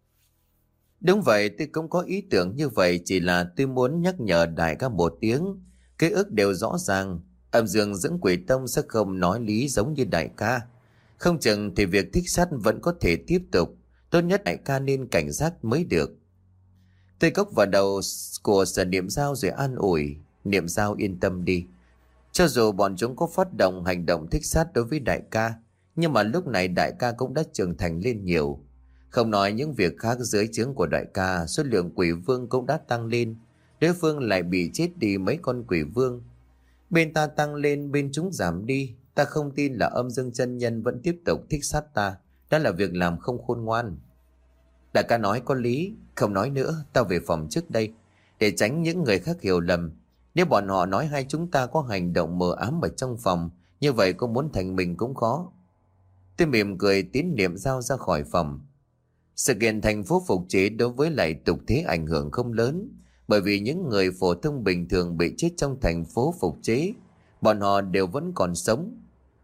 Đúng vậy, tôi cũng có ý tưởng như vậy, chỉ là tôi muốn nhắc nhở đại ca một tiếng. Ký ức đều rõ ràng, Âm Dương Dưỡng Quỷ Tông sẽ không nói lý giống như đại ca. Không chừng thì việc thích sát vẫn có thể tiếp tục. Tốt nhất đại ca nên cảnh giác mới được. Tôi cốc vào đầu của Sở Niệm Dao rồi an ủi. Niệm Dao yên tâm đi. Cho dù bọn chúng có phát động hành động thích sát đối với đại ca, nhưng mà lúc này đại ca cũng đã trưởng thành lên nhiều. Không nói những việc khác, dưới trướng của đại ca, số lượng quỷ vương cũng đã tăng lên. Đối phương lại bị chết đi mấy con quỷ vương. Bên ta tăng lên, bên chúng giảm đi. Ta không tin là Âm Dương Chân Nhân vẫn tiếp tục thích sát ta. Đó là việc làm không khôn ngoan. Đại ca nói có lý. Không nói nữa, tao về phòng trước đây, để tránh những người khác hiểu lầm. Nếu bọn họ nói hai chúng ta có hành động mờ ám ở trong phòng, như vậy có muốn thành mình cũng khó. Tôi mỉm cười tiến Niệm Dao ra khỏi phòng. Sự kiện thành phố Phục Chế đối với lại tục thế ảnh hưởng không lớn, bởi vì những người phổ thông bình thường bị chết trong thành phố Phục Chế, bọn họ đều vẫn còn sống.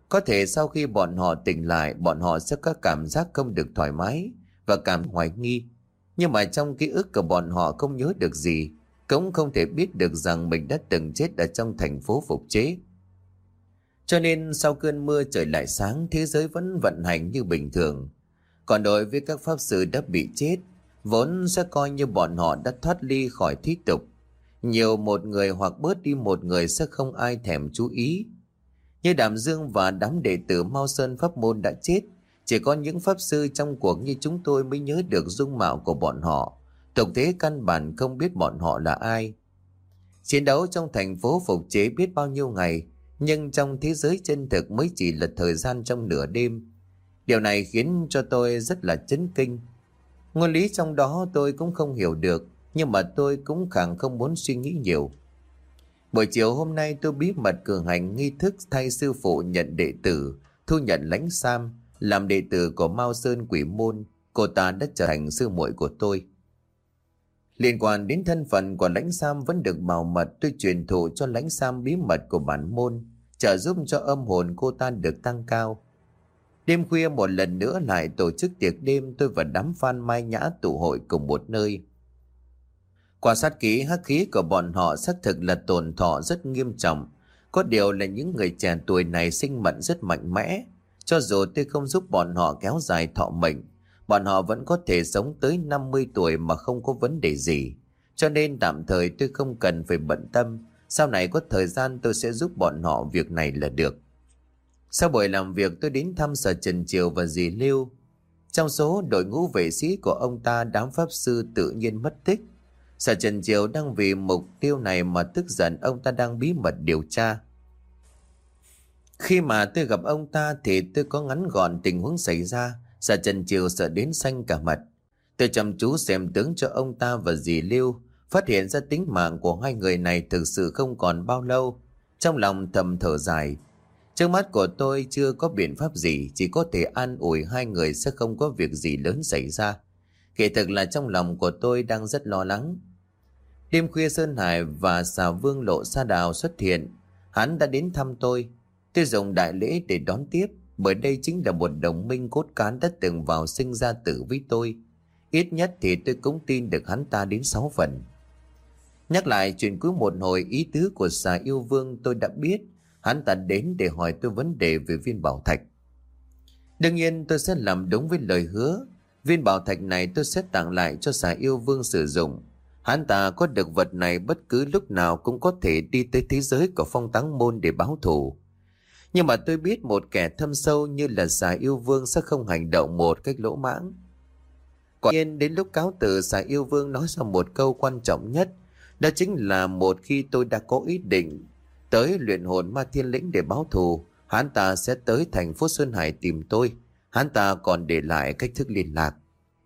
Có thể sau khi bọn họ tỉnh lại, bọn họ sẽ có cảm giác không được thoải mái và cảm hoài nghi. Nhưng mà trong ký ức của bọn họ không nhớ được gì, cũng không thể biết được rằng mình đã từng chết ở trong thành phố phục chế. Cho nên sau cơn mưa trời lại sáng, thế giới vẫn vận hành như bình thường. Còn đối với các pháp sư đã bị chết, vốn sẽ coi như bọn họ đã thoát ly khỏi thế tục. Nhiều một người hoặc bớt đi một người sẽ không ai thèm chú ý. Như Đàm Dương và đám đệ tử Mao Sơn pháp môn đã chết, chỉ có những pháp sư trong cuộc như chúng tôi mới nhớ được dung mạo của bọn họ. Thực tế căn bản không biết bọn họ là ai. Chiến đấu trong thành phố phục chế biết bao nhiêu ngày, nhưng trong thế giới chân thực mới chỉ là thời gian trong nửa đêm. Điều này khiến cho tôi rất là chấn kinh. Nguyên lý trong đó tôi cũng không hiểu được, nhưng mà tôi cũng càng không muốn suy nghĩ nhiều. Buổi chiều hôm nay tôi bí mật cử hành nghi thức thay sư phụ nhận đệ tử, thu nhận Lãnh Sam làm đệ tử của Mao Sơn Quỷ Môn. Cô ta đã trở thành sư muội của tôi. Liên quan đến thân phận của Lãnh Sam vẫn được bảo mật, tôi truyền thụ cho Lãnh Sam bí mật của bản môn, trợ giúp cho âm hồn cô ta được tăng cao. Đêm khuya một lần nữa lại tổ chức tiệc đêm, tôi và đám fan Mai Nhã tụ hội cùng một nơi. Quan sát kỹ hắc khí của bọn họ xác thực là tổn thọ rất nghiêm trọng. Có điều là những người trẻ tuổi này sinh mệnh rất mạnh mẽ. Cho dù tôi không giúp bọn họ kéo dài thọ mệnh, bọn họ vẫn có thể sống tới năm mươi tuổi mà không có vấn đề gì. Cho nên tạm thời tôi không cần phải bận tâm. Sau này có thời gian tôi sẽ giúp bọn họ việc này là được. Sau buổi làm việc tôi đến thăm Sở Trần Triều và dì Lưu. Trong số đội ngũ vệ sĩ của ông ta, đám pháp sư tự nhiên mất tích. Sở Trần Triều đang vì mục tiêu này mà tức giận, ông ta đang bí mật điều tra. Khi mà tôi gặp ông ta thì tôi có ngắn gọn tình huống xảy ra. Sở Trần Triều sợ đến xanh cả mặt. Tôi chăm chú xem tướng cho ông ta và dì Lưu, phát hiện ra tính mạng của hai người này thực sự không còn bao lâu. Trong lòng thầm thở dài. Trước mắt của tôi chưa có biện pháp gì, chỉ có thể an ủi hai người sẽ không có việc gì lớn xảy ra. Kỳ thực là trong lòng của tôi đang rất lo lắng. Đêm khuya Sơn Hải và Xà Vương Lộ Sa Đào xuất hiện. Hắn đã đến thăm tôi. Tôi dùng đại lễ để đón tiếp, bởi đây chính là một đồng minh cốt cán đã từng vào sinh ra tử với tôi. Ít nhất thì tôi cũng tin được hắn ta đến sáu phần. Nhắc lại chuyện cuối một hồi, ý tứ của Xà Yêu Vương tôi đã biết. Hắn ta đến để hỏi tôi vấn đề về viên bảo thạch. Đương nhiên tôi sẽ làm đúng với lời hứa. Viên bảo thạch này tôi sẽ tặng lại cho Xà Yêu Vương sử dụng. Hắn ta có được vật này bất cứ lúc nào cũng có thể đi tới thế giới của Phong Táng Môn để báo thù. Nhưng mà tôi biết một kẻ thâm sâu như là Xà Yêu Vương sẽ không hành động một cách lỗ mãng. Quả nhiên đến lúc cáo từ, Xà Yêu Vương nói ra một câu quan trọng nhất. Đó chính là một khi tôi đã có ý định tới luyện hồn Ma Thiên Lĩnh để báo thù, hắn ta sẽ tới thành phố Sơn Hải tìm tôi. Hắn ta còn để lại cách thức liên lạc.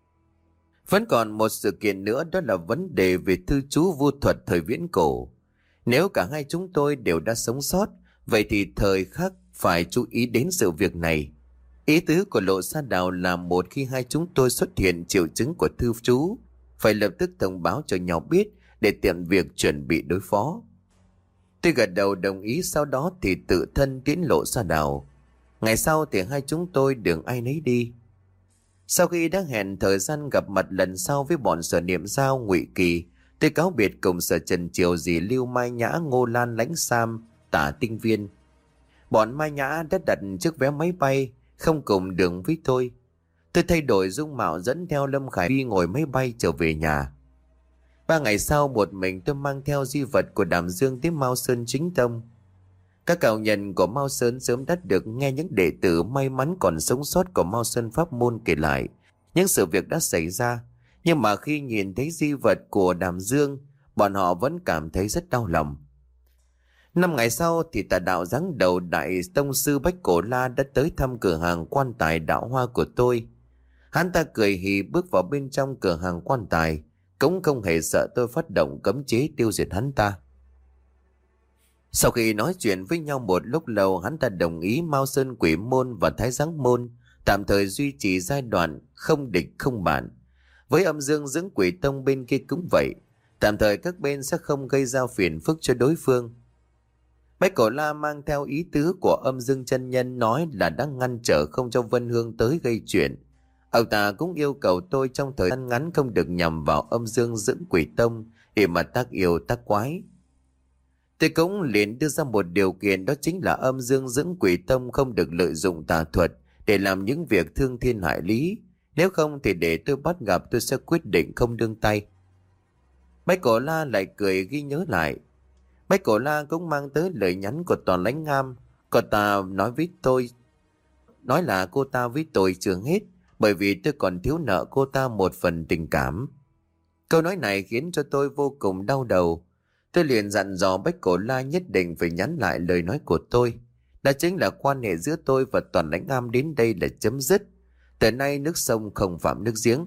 Vẫn còn một sự kiện nữa, đó là vấn đề về thư chú vu thuật thời viễn cổ. Nếu cả hai chúng tôi đều đã sống sót, vậy thì thời khắc phải chú ý đến sự việc này. Ý tứ của Lộ Sa Đào là một khi hai chúng tôi xuất hiện triệu chứng của thư chú, phải lập tức thông báo cho nhau biết để tiện việc chuẩn bị đối phó. Tôi gật đầu đồng ý, sau đó thì tự thân tiến Lộ Sa Đào. Ngày sau thì hai chúng tôi đường ai nấy đi. Sau khi đã hẹn thời gian gặp mặt lần sau với bọn Sở Niệm Giao, Ngụy Kỳ, tôi cáo biệt cùng Sở Trần Triều, dì Lưu, Mai Nhã, Ngô Lan, Lãnh Sam, Tả Tinh Viên. Bọn Mai Nhã đã đặt chiếc vé máy bay không cùng đường với tôi. Tôi thay đổi dung mạo dẫn theo Lâm Khải đi ngồi máy bay trở về nhà. Ba ngày sau, một mình tôi mang theo di vật của Đàm Dương tới Mao Sơn chính tông. Các cao nhân của Mao Sơn sớm đã được nghe những đệ tử may mắn còn sống sót của Mao Sơn pháp môn kể lại những sự việc đã xảy ra. Nhưng mà khi nhìn thấy di vật của Đàm Dương, bọn họ vẫn cảm thấy rất đau lòng. Năm ngày sau thì Tà Đạo giáng đầu Đại Tông Sư Bách Cổ La đã tới thăm cửa hàng quan tài đạo hoa của tôi. Hắn ta cười hì bước vào bên trong cửa hàng quan tài, cũng không hề sợ tôi phát động cấm chế tiêu diệt hắn ta. Sau khi nói chuyện với nhau một lúc lâu, hắn ta đồng ý Mao Sơn Quỷ Môn và Thái Giáng Môn tạm thời duy trì giai đoạn không địch không bạn. Với Âm Dương Dưỡng Quỷ Tông bên kia cũng vậy, tạm thời các bên sẽ không gây ra phiền phức cho đối phương. Bách Cổ La mang theo ý tứ của âm dương chân nhân nói là đã ngăn trở không cho Vân Hương tới gây chuyện. Ông ta cũng yêu cầu tôi trong thời gian ngắn không được nhằm vào âm dương dưỡng quỷ tông để mà tác yêu tác quái. Tôi cũng liền đưa ra một điều kiện, đó chính là âm dương dưỡng quỷ tông không được lợi dụng tà thuật để làm những việc thương thiên hại lý. Nếu không thì để tôi bắt gặp tôi sẽ quyết định không đương tay. Bách Cổ La lại cười ghi nhớ lại. Bách Cổ La cũng mang tới lời nhắn của Toàn Lãnh Ngam. Cô ta nói với tôi, nói là cô ta với tôi chưa hết, bởi vì tôi còn thiếu nợ cô ta một phần tình cảm. Câu nói này khiến cho tôi vô cùng đau đầu. Tôi liền dặn dò Bách Cổ La nhất định phải nhắn lại lời nói của tôi. Đó chính là quan hệ giữa tôi và Toàn Lãnh Ngam đến đây là chấm dứt. Từ nay nước sông không phạm nước giếng.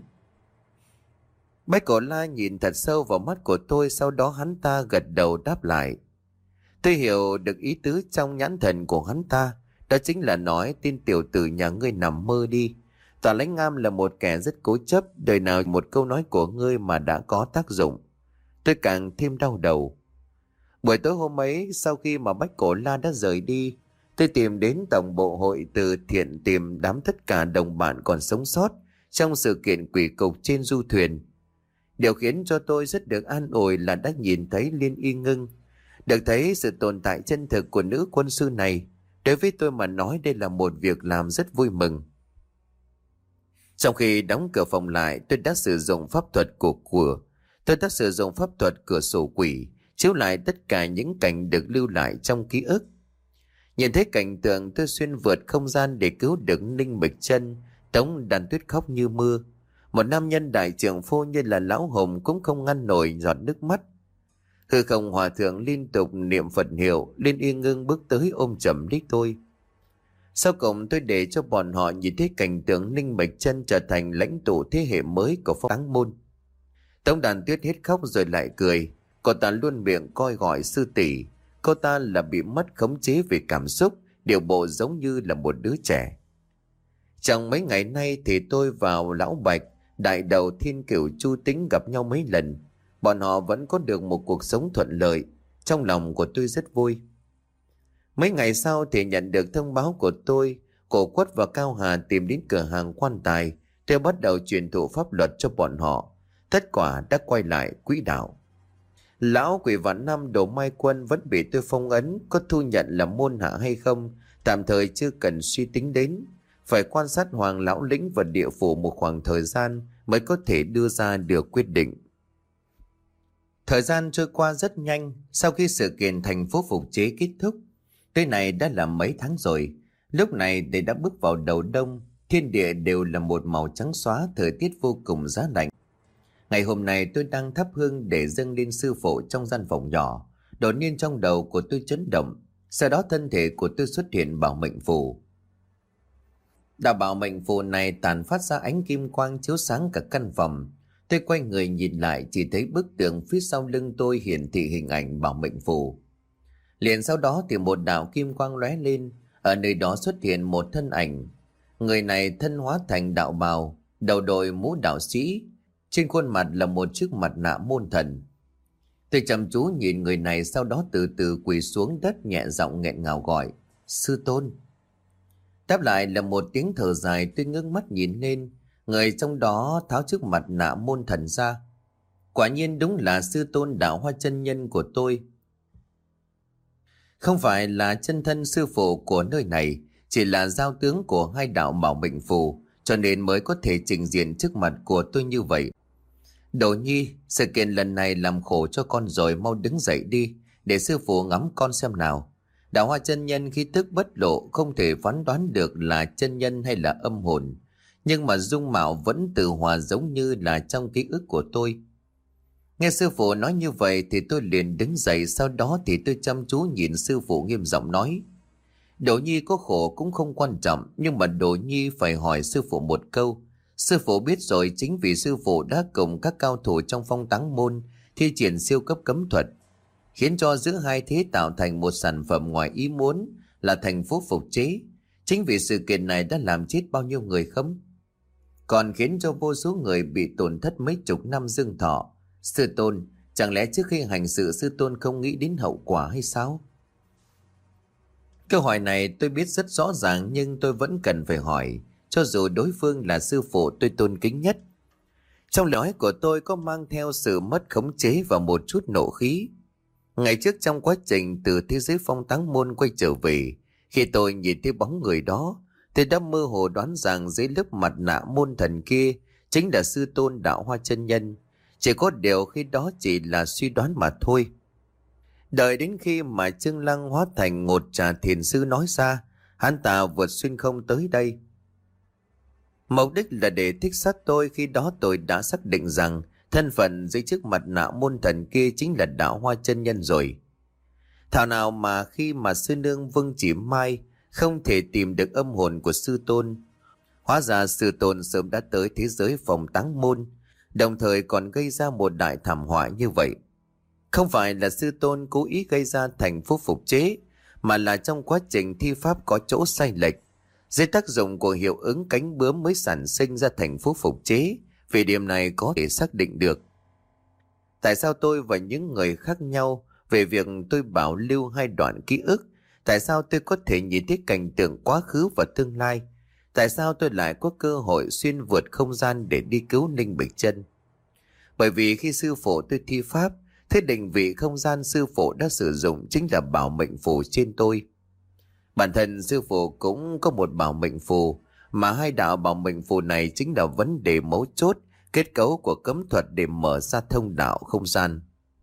Bách Cổ La nhìn thật sâu vào mắt của tôi, sau đó hắn ta gật đầu đáp lại. Tôi hiểu được ý tứ trong nhãn thần của hắn ta, đó chính là nói tin tiểu tử nhà ngươi nằm mơ đi. Toàn Lãnh Ngam là một kẻ rất cố chấp, đời nào một câu nói của ngươi mà đã có tác dụng. Tôi càng thêm đau đầu. Buổi tối hôm ấy, sau khi mà Bách Cổ La đã rời đi, tôi tìm đến tổng bộ hội từ thiện tìm đám tất cả đồng bạn còn sống sót trong sự kiện quỷ cục trên du thuyền. Điều khiến cho tôi rất được an ủi là đã nhìn thấy Liên Y Ngưng, được thấy sự tồn tại chân thực của nữ quân sư này. Đối với tôi mà nói đây là một việc làm rất vui mừng. Trong khi đóng cửa phòng lại, tôi đã sử dụng pháp thuật của của tôi đã sử dụng pháp thuật cửa sổ quỷ, chiếu lại tất cả những cảnh được lưu lại trong ký ức. Nhìn thấy cảnh tượng tôi xuyên vượt không gian để cứu được Ninh Bạch Chân, Tống Đàn Tuyết khóc như mưa. Một nam nhân đại trượng phu như là Lão Hồng cũng không ngăn nổi giọt nước mắt. Hư Không Hòa Thượng liên tục niệm Phật hiệu, Liên Y Ngưng bước tới ôm chầm lấy tôi. Sau cùng tôi để cho bọn họ nhìn thấy cảnh tượng Ninh Bạch Chân trở thành lãnh tụ thế hệ mới của Phong Táng Môn. Tống Đàn Tuyết hết khóc rồi lại cười. Cô ta luôn miệng coi gọi sư tỷ. Cô ta là bị mất khống chế về cảm xúc, điều bộ giống như là một đứa trẻ. Trong mấy ngày nay thì tôi vào Lão Bạch, Đại Đầu, Thiên Cửu, Chu Tính gặp nhau mấy lần. Bọn họ vẫn có được một cuộc sống thuận lợi. Trong lòng của tôi rất vui. Mấy ngày sau thì nhận được thông báo của tôi, Cổ Quất và Cao Hà tìm đến cửa hàng quan tài. Tôi bắt đầu truyền thụ pháp luật cho bọn họ. Tất quả đã quay lại quỹ đạo. Lão Quỷ Vạn Năm Đồ Mai Quân vẫn bị tôi phong ấn, có thu nhận là môn hạ hay không tạm thời chưa cần suy tính đến. Phải quan sát Hoàng Lão Lĩnh và địa phủ một khoảng thời gian mới có thể đưa ra được quyết định. Thời gian trôi qua rất nhanh. Sau khi sự kiện thành phố phục chế kết thúc, tới này đã là mấy tháng rồi. Lúc này để đã bước vào đầu đông, thiên địa đều là một màu trắng xóa, thời tiết vô cùng giá lạnh. Ngày hôm nay tôi đang thắp hương để dâng lên sư phụ trong gian phòng nhỏ. Đột nhiên trong đầu của tôi chấn động. Sau đó thân thể của tôi xuất hiện bảo mệnh phù. Đạo bảo mệnh phù này tàn phát ra ánh kim quang chiếu sáng cả căn phòng. Tôi quay người nhìn lại, chỉ thấy bức tường phía sau lưng tôi hiển thị hình ảnh bảo mệnh phù. Liền sau đó thì một đạo kim quang lóe lên. Ở nơi đó xuất hiện một thân ảnh. Người này thân hóa thành đạo bào, đầu đội mũ đạo sĩ. Trên khuôn mặt là một chiếc mặt nạ môn thần. Tôi chăm chú nhìn người này, sau đó từ từ quỳ xuống đất, nhẹ giọng nghẹn ngào gọi: Sư Tôn. Đáp lại là một tiếng thở dài. Tôi ngước mắt nhìn lên. Người trong đó tháo chiếc mặt nạ môn thần ra. Quả nhiên đúng là Sư Tôn Đạo Hoa chân nhân của tôi. Không phải là chân thân sư phụ của nơi này, chỉ là giao tướng của hai đạo bảo mệnh phù, cho nên mới có thể trình diện trước mặt của tôi như vậy. Đồ Nhi, sự kiện lần này làm khổ cho con rồi, mau đứng dậy đi, để sư phụ ngắm con xem nào. Đạo Hoa chân nhân khí tức bất lộ, không thể phán đoán được là chân nhân hay là âm hồn, nhưng mà dung mạo vẫn từ hòa giống như là trong ký ức của tôi. Nghe sư phụ nói như vậy thì tôi liền đứng dậy, sau đó thì tôi chăm chú nhìn sư phụ nghiêm giọng nói: Đồ Nhi có khổ cũng không quan trọng, nhưng mà Đồ Nhi phải hỏi sư phụ một câu. Sư phụ biết rồi, chính vì sư phụ đã cùng các cao thủ trong Phong Táng Môn thi triển siêu cấp cấm thuật, khiến cho giữa hai thế tạo thành một sản phẩm ngoài ý muốn là thành phố phục chế. Chính vì sự kiện này đã làm chết bao nhiêu người không? Còn khiến cho vô số người bị tổn thất mấy chục năm dương thọ. Sư Tôn, chẳng lẽ trước khi hành sự sư Tôn không nghĩ đến hậu quả hay sao? Câu hỏi này tôi biết rất rõ ràng nhưng tôi vẫn cần phải hỏi, cho dù đối phương là sư phụ tôi tôn kính nhất. Trong lời nói của tôi có mang theo sự mất khống chế và một chút nộ khí. Ngày trước trong quá trình từ thế giới phong táng môn quay trở về, khi tôi nhìn thấy bóng người đó, tôi đã mơ hồ đoán rằng dưới lớp mặt nạ môn thần kia chính là sư tôn Đạo Hoa chân nhân. Chỉ có điều khi đó chỉ là suy đoán mà thôi. Đợi đến khi mà Trương Lăng hóa thành một trà thiền sư nói ra, hắn ta vượt xuyên không tới đây. Mục đích là để thích sát tôi. Khi đó tôi đã xác định rằng thân phận dưới trước mặt nạ môn thần kia chính là Đạo Hoa chân nhân rồi. Thảo nào mà khi mà sư nương Vương Chỉ Mai không thể tìm được âm hồn của sư tôn, hóa ra sư tôn sớm đã tới thế giới phòng táng môn, đồng thời còn gây ra một đại thảm họa như vậy. Không phải là sư tôn cố ý gây ra thành phúc phục chế, mà là trong quá trình thi pháp có chỗ sai lệch. Dưới tác dụng của hiệu ứng cánh bướm mới sản sinh ra thành phúc phục chế, vì điểm này có thể xác định được. Tại sao tôi và những người khác nhau về việc tôi bảo lưu hai đoạn ký ức? Tại sao tôi có thể nhìn thấy cảnh tượng quá khứ và tương lai? Tại sao tôi lại có cơ hội xuyên vượt không gian để đi cứu Ninh Bịch Chân? Bởi vì khi sư phụ tôi thi pháp, thế định vị không gian sư phụ đã sử dụng chính là bảo mệnh phù trên tôi. Bản thân sư phụ cũng có một bảo mệnh phù, mà hai đạo bảo mệnh phù này chính là vấn đề mấu chốt kết cấu của cấm thuật để mở ra thông đạo không gian.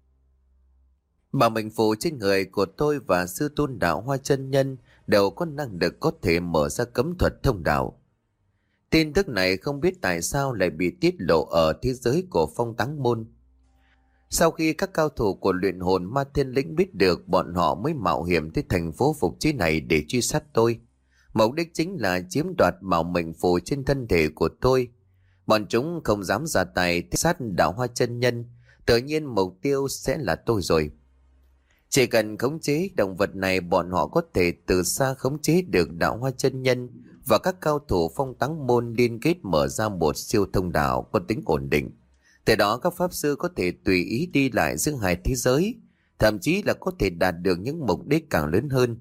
Bảo mệnh phù trên người của tôi và sư tôn Đạo Hoa chân nhân đều có năng lực có thể mở ra cấm thuật thông đạo. Tin tức này không biết tại sao lại bị tiết lộ ở thế giới của phong táng môn. Sau khi các cao thủ của luyện hồn ma thiên lĩnh biết được, bọn họ mới mạo hiểm tới thành phố phục chế này để truy sát tôi. Mục đích chính là chiếm đoạt bảo mệnh phù trên thân thể của tôi. Bọn chúng không dám ra tay sát Đạo Hoa chân nhân, tự nhiên mục tiêu sẽ là tôi rồi. Chỉ cần khống chế động vật này, bọn họ có thể từ xa khống chế được Đạo Hoa chân nhân và các cao thủ phong táng môn, liên kết mở ra một siêu thông đạo có tính ổn định. Từ đó các pháp sư có thể tùy ý đi lại giữa hai thế giới, thậm chí là có thể đạt được những mục đích càng lớn hơn.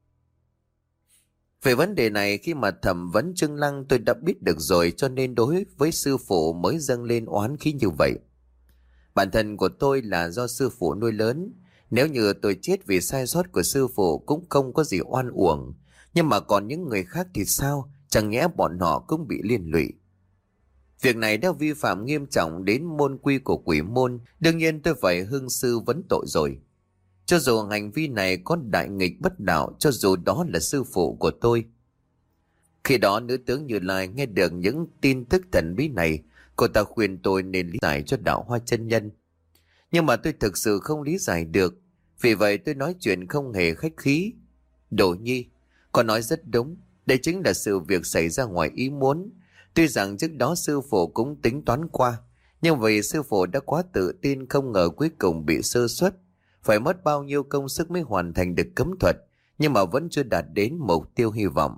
Về vấn đề này, khi mà thẩm vấn Trương Lăng tôi đã biết được rồi, cho nên đối với sư phụ mới dâng lên oán khí như vậy. Bản thân của tôi là do sư phụ nuôi lớn, nếu như tôi chết vì sai sót của sư phụ cũng không có gì oan uổng. Nhưng mà còn những người khác thì sao? Chẳng nhẽ bọn họ cũng bị liên lụy? Việc này đã vi phạm nghiêm trọng đến môn quy của quỷ môn, đương nhiên tôi phải hưng sư vấn tội rồi. Cho dù hành vi này có đại nghịch bất đạo, cho dù đó là sư phụ của tôi. Khi đó nữ tướng Như Lai nghe được những tin tức thần bí này, cô ta khuyên tôi nên lý giải cho Đạo Hoa chân nhân. Nhưng mà tôi thực sự không lý giải được, vì vậy tôi nói chuyện không hề khách khí. Đồ Nhi, con nói rất đúng, đây chính là sự việc xảy ra ngoài ý muốn. Tuy rằng trước đó sư phụ cũng tính toán qua, nhưng vì sư phụ đã quá tự tin, không ngờ cuối cùng bị sơ suất. Phải mất bao nhiêu công sức mới hoàn thành được cấm thuật, nhưng mà vẫn chưa đạt đến mục tiêu hy vọng.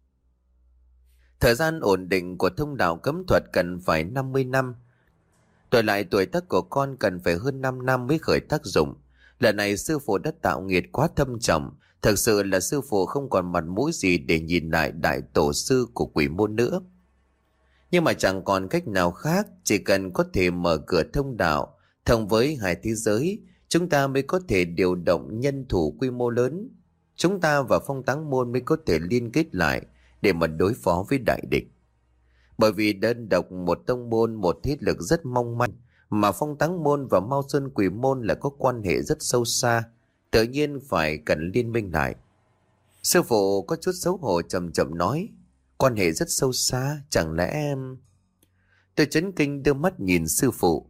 Thời gian ổn định của thông đạo cấm thuật cần phải năm mươi năm. Đổi lại tuổi tác của con cần phải hơn năm năm mới khởi tác dụng. Lần này sư phụ đã tạo nghiệt quá thâm trọng, thật sự là sư phụ không còn mặt mũi gì để nhìn lại đại tổ sư của quỷ môn nữa. Nhưng mà chẳng còn cách nào khác, chỉ cần có thể mở cửa thông đạo thông với hai thế giới, chúng ta mới có thể điều động nhân thủ quy mô lớn. Chúng ta và phong táng môn mới có thể liên kết lại để mà đối phó với đại địch. Bởi vì đơn độc một tông môn, một thế lực rất mong manh, mà phong táng môn và Mao Sơn quỷ môn lại có quan hệ rất sâu xa, tự nhiên phải cần liên minh lại. Sư phụ có chút xấu hổ chậm chậm nói, quan hệ rất sâu xa, chẳng lẽ em... Tôi chấn kinh đưa mắt nhìn sư phụ.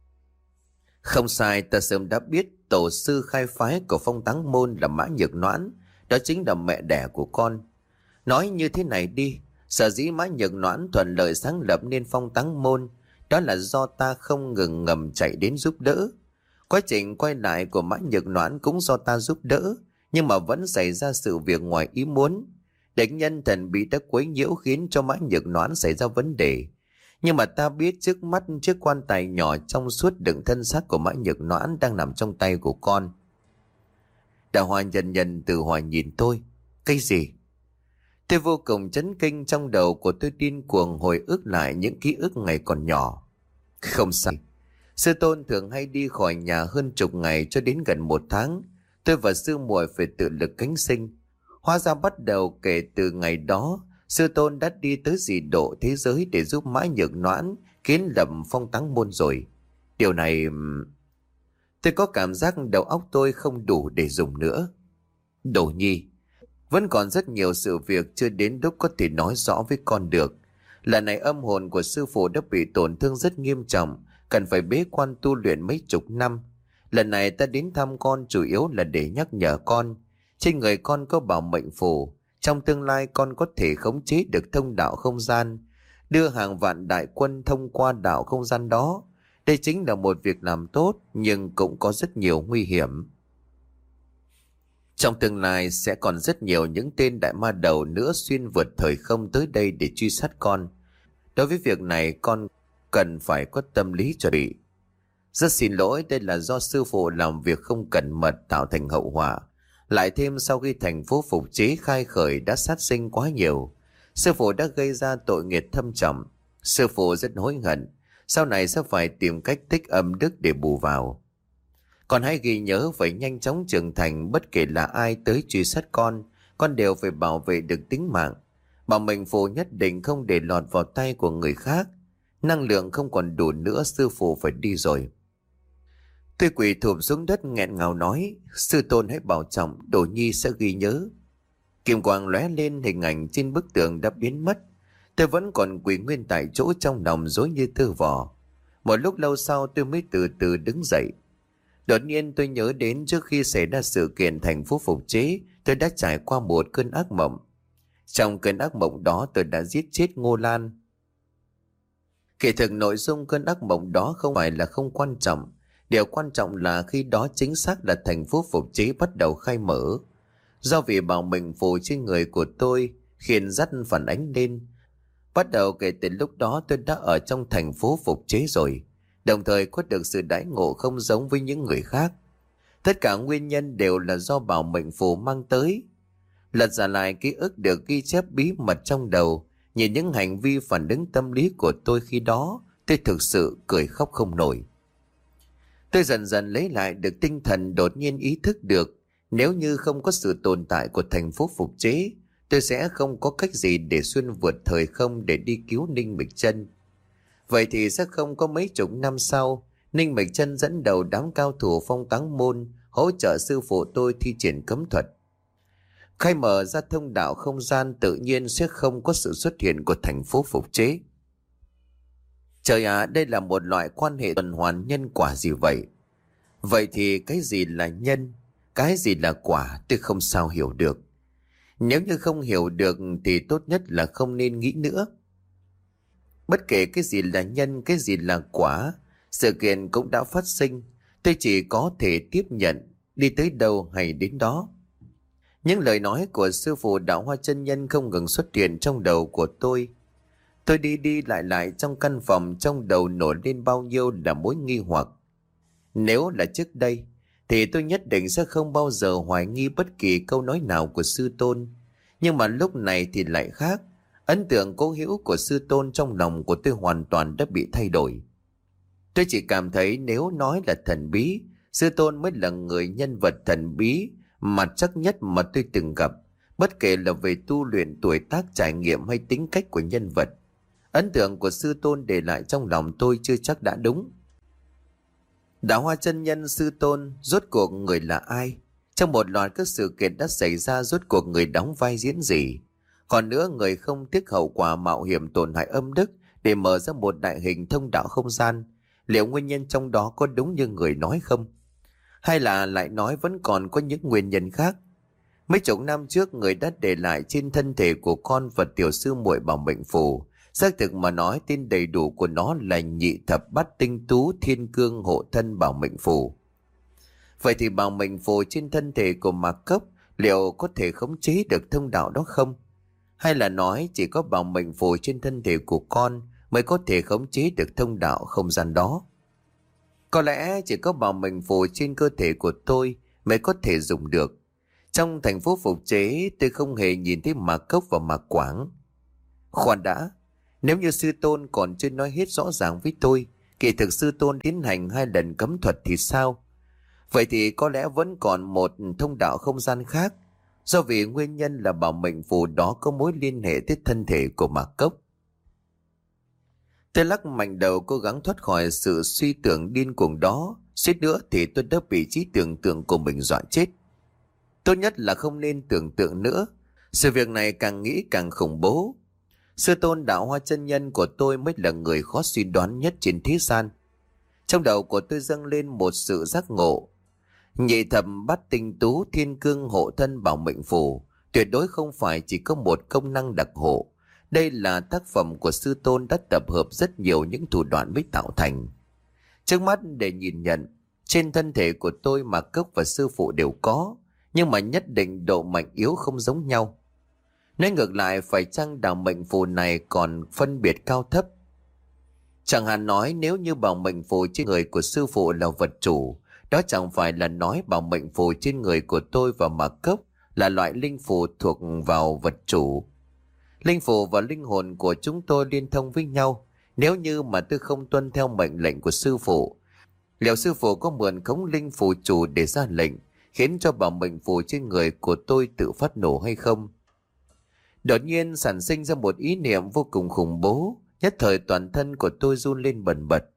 Không sai, ta sớm đã biết tổ sư khai phái của phong táng môn là Mã Nhược Noãn, đó chính là mẹ đẻ của con. Nói như thế này đi, sở dĩ Mã Nhược Noãn thuận lợi sáng lập nên phong táng môn, đó là do ta không ngừng ngầm chạy đến giúp đỡ. Quá trình quay lại của Mã Nhược Noãn cũng do ta giúp đỡ, nhưng mà vẫn xảy ra sự việc ngoài ý muốn. Địch nhân thần bí đã quấy nhiễu khiến cho Mã Nhược Noãn xảy ra vấn đề. Nhưng mà ta biết trước mắt chiếc quan tài nhỏ trong suốt đựng thân xác của Mã Nhược Noãn đang nằm trong tay của con. Đạo Hoa nhân nhân từ Hòa nhìn tôi. Cái gì? Tôi vô cùng chấn kinh, trong đầu của tôi điên cuồng hồi ức lại những ký ức ngày còn nhỏ. Không sai, sư tôn thường hay đi khỏi nhà hơn chục ngày cho đến gần một tháng. Tôi và sư muội phải tự lực cánh sinh. Hóa ra bắt đầu kể từ ngày đó, sư tôn đã đi tới dị độ thế giới để giúp Mã Nhược Noãn kiến lập Phong Táng Môn rồi. Điều này... Tôi có cảm giác đầu óc tôi không đủ để dùng nữa. Đồ Nhi, vẫn còn rất nhiều sự việc chưa đến lúc có thể nói rõ với con được. Lần này âm hồn của sư phụ đã bị tổn thương rất nghiêm trọng, cần phải bế quan tu luyện mấy chục năm. Lần này ta đến thăm con chủ yếu là để nhắc nhở con. Trên người con có bảo mệnh phù, trong tương lai con có thể khống chế được thông đạo không gian, đưa hàng vạn đại quân thông qua đạo không gian đó. Đây chính là một việc làm tốt, nhưng cũng có rất nhiều nguy hiểm. Trong tương lai sẽ còn rất nhiều những tên đại ma đầu nữa xuyên vượt thời không tới đây để truy sát con. Đối với việc này con cần phải có tâm lý chuẩn bị. Rất xin lỗi, đây là do sư phụ làm việc không cẩn mật tạo thành hậu họa. Lại thêm sau khi thành phố phục chế khai khởi đã sát sinh quá nhiều, sư phụ đã gây ra tội nghiệp thâm trầm. Sư phụ rất hối hận, sau này sẽ phải tìm cách tích âm đức để bù vào. Con hãy ghi nhớ phải nhanh chóng trưởng thành, bất kể là ai tới truy sát con, con đều phải bảo vệ được tính mạng. Bảo mệnh phù nhất định không để lọt vào tay của người khác. Năng lượng không còn đủ nữa, sư phụ phải đi rồi. Tôi quỳ thụp xuống đất nghẹn ngào nói, sư tôn hãy bảo trọng, Đồ Nhi sẽ ghi nhớ. Kim quang lóe lên, hình ảnh trên bức tường đã biến mất. Tôi vẫn còn quỳ nguyên tại chỗ, trong lòng rối như tơ vò. Một lúc lâu sau tôi mới từ từ đứng dậy. Đột nhiên tôi nhớ đến trước khi xảy ra sự kiện thành phố phục chế, tôi đã trải qua một cơn ác mộng. Trong cơn ác mộng đó tôi đã giết chết Ngô Lan. Kỳ thực nội dung cơn ác mộng đó không phải là không quan trọng. Điều quan trọng là khi đó chính xác là thành phố phục chế bắt đầu khai mở. Do vì bảo mệnh phù trên người của tôi khiến dắt phản ánh lên. Bắt đầu kể từ lúc đó tôi đã ở trong thành phố phục chế rồi, đồng thời có được sự đãi ngộ không giống với những người khác. Tất cả nguyên nhân đều là do bảo mệnh phù mang tới. Lật ra lại ký ức được ghi chép bí mật trong đầu, nhìn những hành vi phản ứng tâm lý của tôi khi đó, tôi thực sự cười khóc không nổi. Tôi dần dần lấy lại được tinh thần, đột nhiên ý thức được nếu như không có sự tồn tại của thành phố phục chế, tôi sẽ không có cách gì để xuyên vượt thời không để đi cứu Ninh Mịch Chân. Vậy thì sẽ không có mấy chục năm sau, Ninh Mịch Chân dẫn đầu đám cao thủ Phong Táng Môn hỗ trợ sư phụ tôi thi triển cấm thuật. Khai mở ra thông đạo không gian, tự nhiên sẽ không có sự xuất hiện của thành phố phục chế. Trời ạ, à, đây là một loại quan hệ tuần hoàn nhân quả gì vậy? Vậy thì cái gì là nhân, cái gì là quả, tôi không sao hiểu được. Nếu như không hiểu được thì tốt nhất là không nên nghĩ nữa. Bất kể cái gì là nhân, cái gì là quả, sự kiện cũng đã phát sinh. Tôi chỉ có thể tiếp nhận, đi tới đâu hay đến đó. Những lời nói của sư phụ Đạo Hoa Chân Nhân không ngừng xuất hiện trong đầu của tôi. Tôi đi đi lại lại trong căn phòng, trong đầu nổi lên bao nhiêu là mối nghi hoặc. Nếu là trước đây, thì tôi nhất định sẽ không bao giờ hoài nghi bất kỳ câu nói nào của sư tôn. Nhưng mà lúc này thì lại khác. Ấn tượng cố hữu của sư tôn trong lòng của tôi hoàn toàn đã bị thay đổi. Tôi chỉ cảm thấy nếu nói là thần bí, sư tôn mới là người nhân vật thần bí mà chắc nhất mà tôi từng gặp. Bất kể là về tu luyện, tuổi tác, trải nghiệm hay tính cách của nhân vật, ấn tượng của sư tôn để lại trong lòng tôi chưa chắc đã đúng. Đạo Hoa Chân Nhân sư tôn rốt cuộc người là ai? Trong một loạt các sự kiện đã xảy ra, rốt cuộc người đóng vai diễn gì? Còn nữa, người không tiếc hậu quả mạo hiểm tổn hại âm đức để mở ra một đại hình thông đạo không gian, liệu nguyên nhân trong đó có đúng như người nói không? Hay là lại nói vẫn còn có những nguyên nhân khác? Mấy chục năm trước, người đã để lại trên thân thể của con và tiểu sư muội bảo mệnh phù. Xác thực mà nói, tên đầy đủ của nó là Nhị Thập Bát Tinh Tú Thiên Cương Hộ Thân Bảo Mệnh Phù. Vậy thì bảo mệnh phù trên thân thể của Mạc Cốc liệu có thể khống chế được thông đạo đó không? Hay là nói chỉ có bảo mệnh phù trên thân thể của con mới có thể khống chế được thông đạo không gian đó? Có lẽ chỉ có bảo mệnh phù trên cơ thể của tôi mới có thể dùng được. Trong thành phố phục chế, tôi không hề nhìn thấy Mạc Cốc và Mạc Quảng. Khoan đã, nếu như sư tôn còn chưa nói hết rõ ràng với tôi, kỳ thực sư tôn tiến hành hai lần cấm thuật thì sao? Vậy thì có lẽ vẫn còn một thông đạo không gian khác, do vì nguyên nhân là bảo mệnh phù đó có mối liên hệ tới thân thể của Mạc Cốc. Tôi lắc mạnh đầu cố gắng thoát khỏi sự suy tưởng điên cuồng đó, suýt nữa thì tôi đã bị trí tưởng tượng của mình dọa chết. Tốt nhất là không nên tưởng tượng nữa, sự việc này càng nghĩ càng khủng bố. Sư tôn Đạo Hoa chân nhân của tôi mới là người khó suy đoán nhất trên thế gian. Trong đầu của tôi dâng lên một sự giác ngộ. Nhị thập bát tinh tú thiên cương hộ thân bảo mệnh phù tuyệt đối không phải chỉ có một công năng đặc hộ. Đây là tác phẩm của sư tôn đã tập hợp rất nhiều những thủ đoạn mới tạo thành. Trước mắt để nhìn nhận, trên thân thể của tôi mà Cốc và sư phụ đều có, nhưng mà nhất định độ mạnh yếu không giống nhau. Nói ngược lại, phải chăng đạo mệnh phù này còn phân biệt cao thấp? Chẳng hạn nói nếu như bảo mệnh phù trên người của sư phụ là vật chủ, đó chẳng phải là nói bảo mệnh phù trên người của tôi và Mạc Cốc là loại linh phù thuộc vào vật chủ. Linh phù và linh hồn của chúng tôi liên thông với nhau. Nếu như mà tôi không tuân theo mệnh lệnh của sư phụ, liệu sư phụ có mượn khống linh phù chủ để ra lệnh, khiến cho bảo mệnh phù trên người của tôi tự phát nổ hay không? Đột nhiên sản sinh ra một ý niệm vô cùng khủng bố, nhất thời toàn thân của tôi run lên bần bật.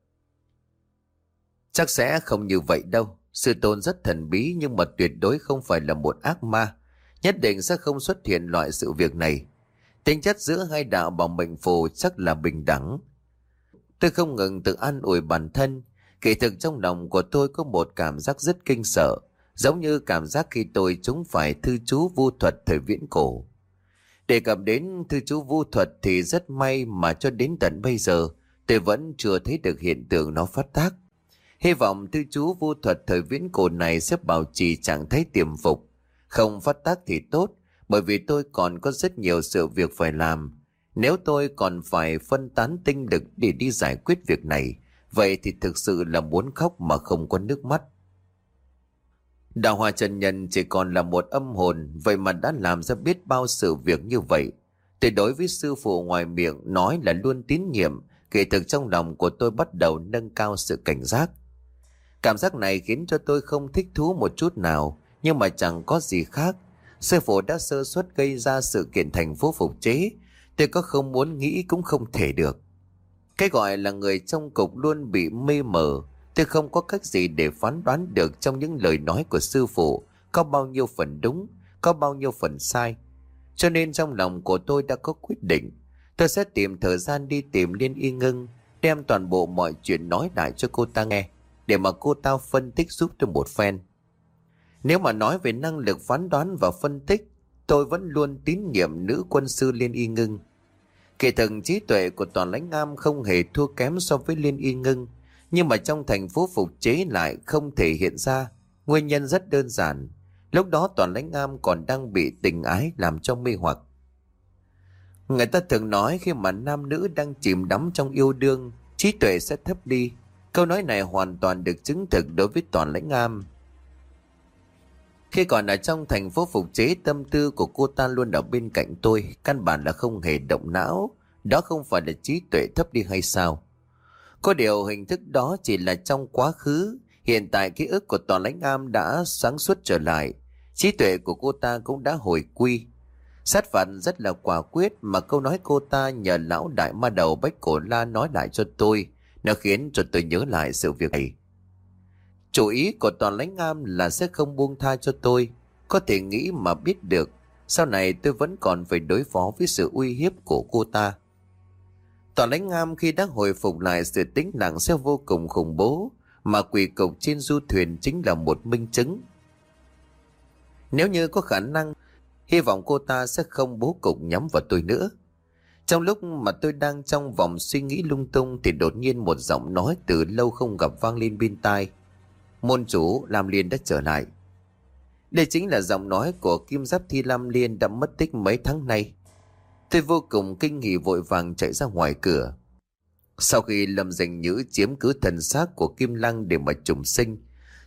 Chắc sẽ không như vậy đâu, sư tôn rất thần bí nhưng mà tuyệt đối không phải là một ác ma, nhất định sẽ không xuất hiện loại sự việc này. Tính chất giữa hai đạo bảo mệnh phù chắc là bình đẳng. Tôi không ngừng tự an ủi bản thân, kỳ thực trong lòng của tôi có một cảm giác rất kinh sợ, giống như cảm giác khi tôi trúng phải thư chú vu thuật thời viễn cổ. Đề cập đến thư chú vu thuật thì rất may mà cho đến tận bây giờ tôi vẫn chưa thấy được hiện tượng nó phát tác. Hy vọng thư chú vu thuật thời viễn cổ này sẽ bảo trì trạng thái tiềm phục. Không phát tác thì tốt, bởi vì tôi còn có rất nhiều sự việc phải làm. Nếu tôi còn phải phân tán tinh lực để đi giải quyết việc này, vậy thì thực sự là muốn khóc mà không có nước mắt. Đạo Hoa chân nhân chỉ còn là một âm hồn, vậy mà đã làm ra biết bao sự việc như vậy. Tuyệt đối với sư phụ ngoài miệng nói là luôn tín nhiệm, kỳ thực trong lòng của tôi bắt đầu nâng cao sự cảnh giác. Cảm giác này khiến cho tôi không thích thú một chút nào, nhưng mà chẳng có gì khác. Sư phụ đã sơ suất gây ra sự kiện thành phố phục chế, tôi có không muốn nghĩ cũng không thể được. Cái gọi là người trong cục luôn bị mê mờ, tôi không có cách gì để phán đoán được trong những lời nói của sư phụ có bao nhiêu phần đúng, có bao nhiêu phần sai. Cho nên trong lòng của tôi đã có quyết định, tôi sẽ tìm thời gian đi tìm Liên Y Ngưng, đem toàn bộ mọi chuyện nói lại cho cô ta nghe, để mà cô ta phân tích giúp tôi một phen. Nếu mà nói về năng lực phán đoán và phân tích, tôi vẫn luôn tín nhiệm nữ quân sư Liên Y Ngưng. Kỳ thực trí tuệ của Toàn Lãnh Am không hề thua kém so với Liên Y Ngưng, nhưng mà trong thành phố phục chế lại không thể hiện ra. Nguyên nhân rất đơn giản, lúc đó Toàn Lãnh Am còn đang bị tình ái làm cho mê hoặc. Người ta thường nói khi mà nam nữ đang chìm đắm trong yêu đương, trí tuệ sẽ thấp đi. Câu nói này hoàn toàn được chứng thực đối với Toàn Lãnh Am. Khi còn ở trong thành phố phục chế, tâm tư của cô ta luôn ở bên cạnh tôi, căn bản là không hề động não. Đó không phải là trí tuệ thấp đi hay sao? Có điều hình thức đó chỉ là trong quá khứ, hiện tại ký ức của Toàn Lãnh Am đã sáng suốt trở lại, trí tuệ của cô ta cũng đã hồi quy. Sát phạt rất là quả quyết, mà câu nói cô ta nhờ lão đại ma đầu Bách Cổ La nói lại cho tôi, nó khiến cho tôi nhớ lại sự việc này. Chủ ý của Toàn Lãnh Am là sẽ không buông tha cho tôi. Có thể nghĩ mà biết được, sau này tôi vẫn còn phải đối phó với sự uy hiếp của cô ta. Toàn Lãnh Am khi đã hồi phục lại sự tĩnh lặng sẽ vô cùng khủng bố, mà quỷ cục trên du thuyền chính là một minh chứng. Nếu như có khả năng, hy vọng cô ta sẽ không bố cục nhắm vào tôi nữa. Trong lúc mà tôi đang trong vòng suy nghĩ lung tung thì đột nhiên một giọng nói từ lâu không gặp vang lên bên tai. Môn chủ Lam Liên đã trở lại. Đây chính là giọng nói của Kim Giáp Thi Lam Liên đã mất tích mấy tháng nay. Tôi vô cùng kinh hỉ vội vàng chạy ra ngoài cửa. Sau khi Lâm Dành Nhữ chiếm cứ thần xác của Kim Lăng để mà trùng sinh,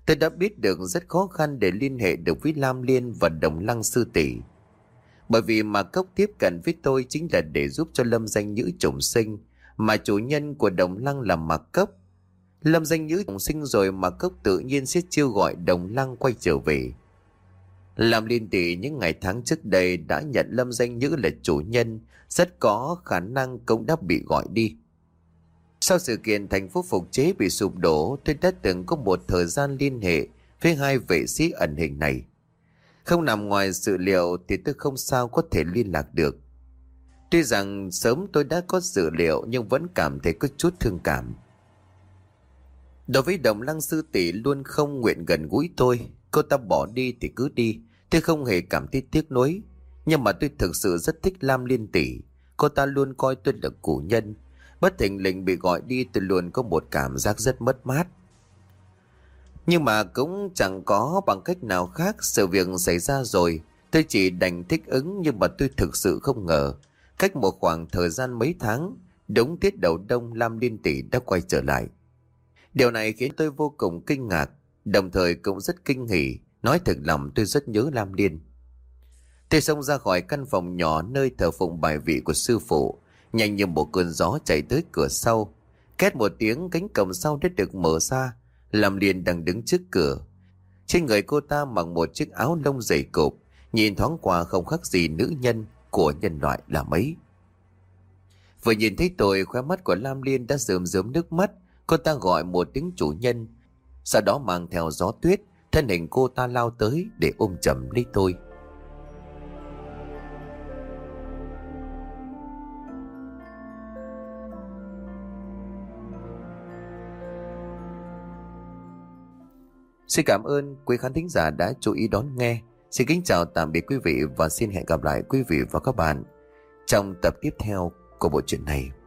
Tôi đã biết được rất khó khăn để liên hệ được với Lam Liên và Đồng Lăng sư tỷ. Bởi vì mà Cốc tiếp cận với tôi chính là để giúp cho Lâm Danh Nhữ trùng sinh, mà chủ nhân của Đồng Lăng là Mạc Cốc. Lâm Danh Nhữ trùng sinh rồi mà Cốc tự nhiên sẽ chiêu gọi Đồng Lăng quay trở về. Lam Liên tỷ những ngày tháng trước đây đã nhận Lâm Danh Nhữ là chủ nhân, rất có khả năng cũng đã bị gọi đi. Sau sự kiện thành phố Phục Chế bị sụp đổ, tôi đã từng có một thời gian liên hệ với hai vệ sĩ ẩn hình này. Không nằm ngoài dự liệu thì tôi không sao có thể liên lạc được. Tuy rằng sớm tôi đã có dự liệu nhưng vẫn cảm thấy có chút thương cảm. Đối với Đồng Lăng sư tỷ luôn không nguyện gần gũi tôi. Cô ta bỏ đi thì cứ đi, tôi không hề cảm thấy tiếc nuối. Nhưng mà tôi thực sự rất thích Lam Liên tỷ. Cô ta luôn coi tôi là chủ nhân. Bất thình lình bị gọi đi tôi luôn có một cảm giác rất mất mát. Nhưng mà cũng chẳng có bằng cách nào khác. Sự việc xảy ra rồi, tôi chỉ đành thích ứng. Nhưng mà tôi thực sự không ngờ, cách một khoảng thời gian mấy tháng, đúng tiết đầu đông, Lam Liên tỷ đã quay trở lại. Điều này khiến tôi vô cùng kinh ngạc, đồng thời cũng rất kinh hỉ. Nói thật lòng tôi rất nhớ Lam Liên. Tôi xông ra khỏi căn phòng nhỏ nơi thờ phụng bài vị của sư phụ, nhanh như một cơn gió chạy tới cửa sau. Két một tiếng, cánh cổng sau đã được mở ra. Lam Liên đang đứng trước cửa. Trên người cô ta mặc một chiếc áo lông dày cộp, nhìn thoáng qua không khác gì nữ nhân của nhân loại là mấy. Vừa nhìn thấy tôi, khóe mắt của Lam Liên đã rơm rớm nước mắt. Cô ta gọi một tiếng chủ nhân, sau đó mang theo gió tuyết, thân hình cô ta lao tới để ôm chầm lấy tôi. Xin cảm ơn quý khán thính giả đã chú ý đón nghe. Xin kính chào tạm biệt quý vị và xin hẹn gặp lại quý vị và các bạn trong tập tiếp theo của bộ truyện này.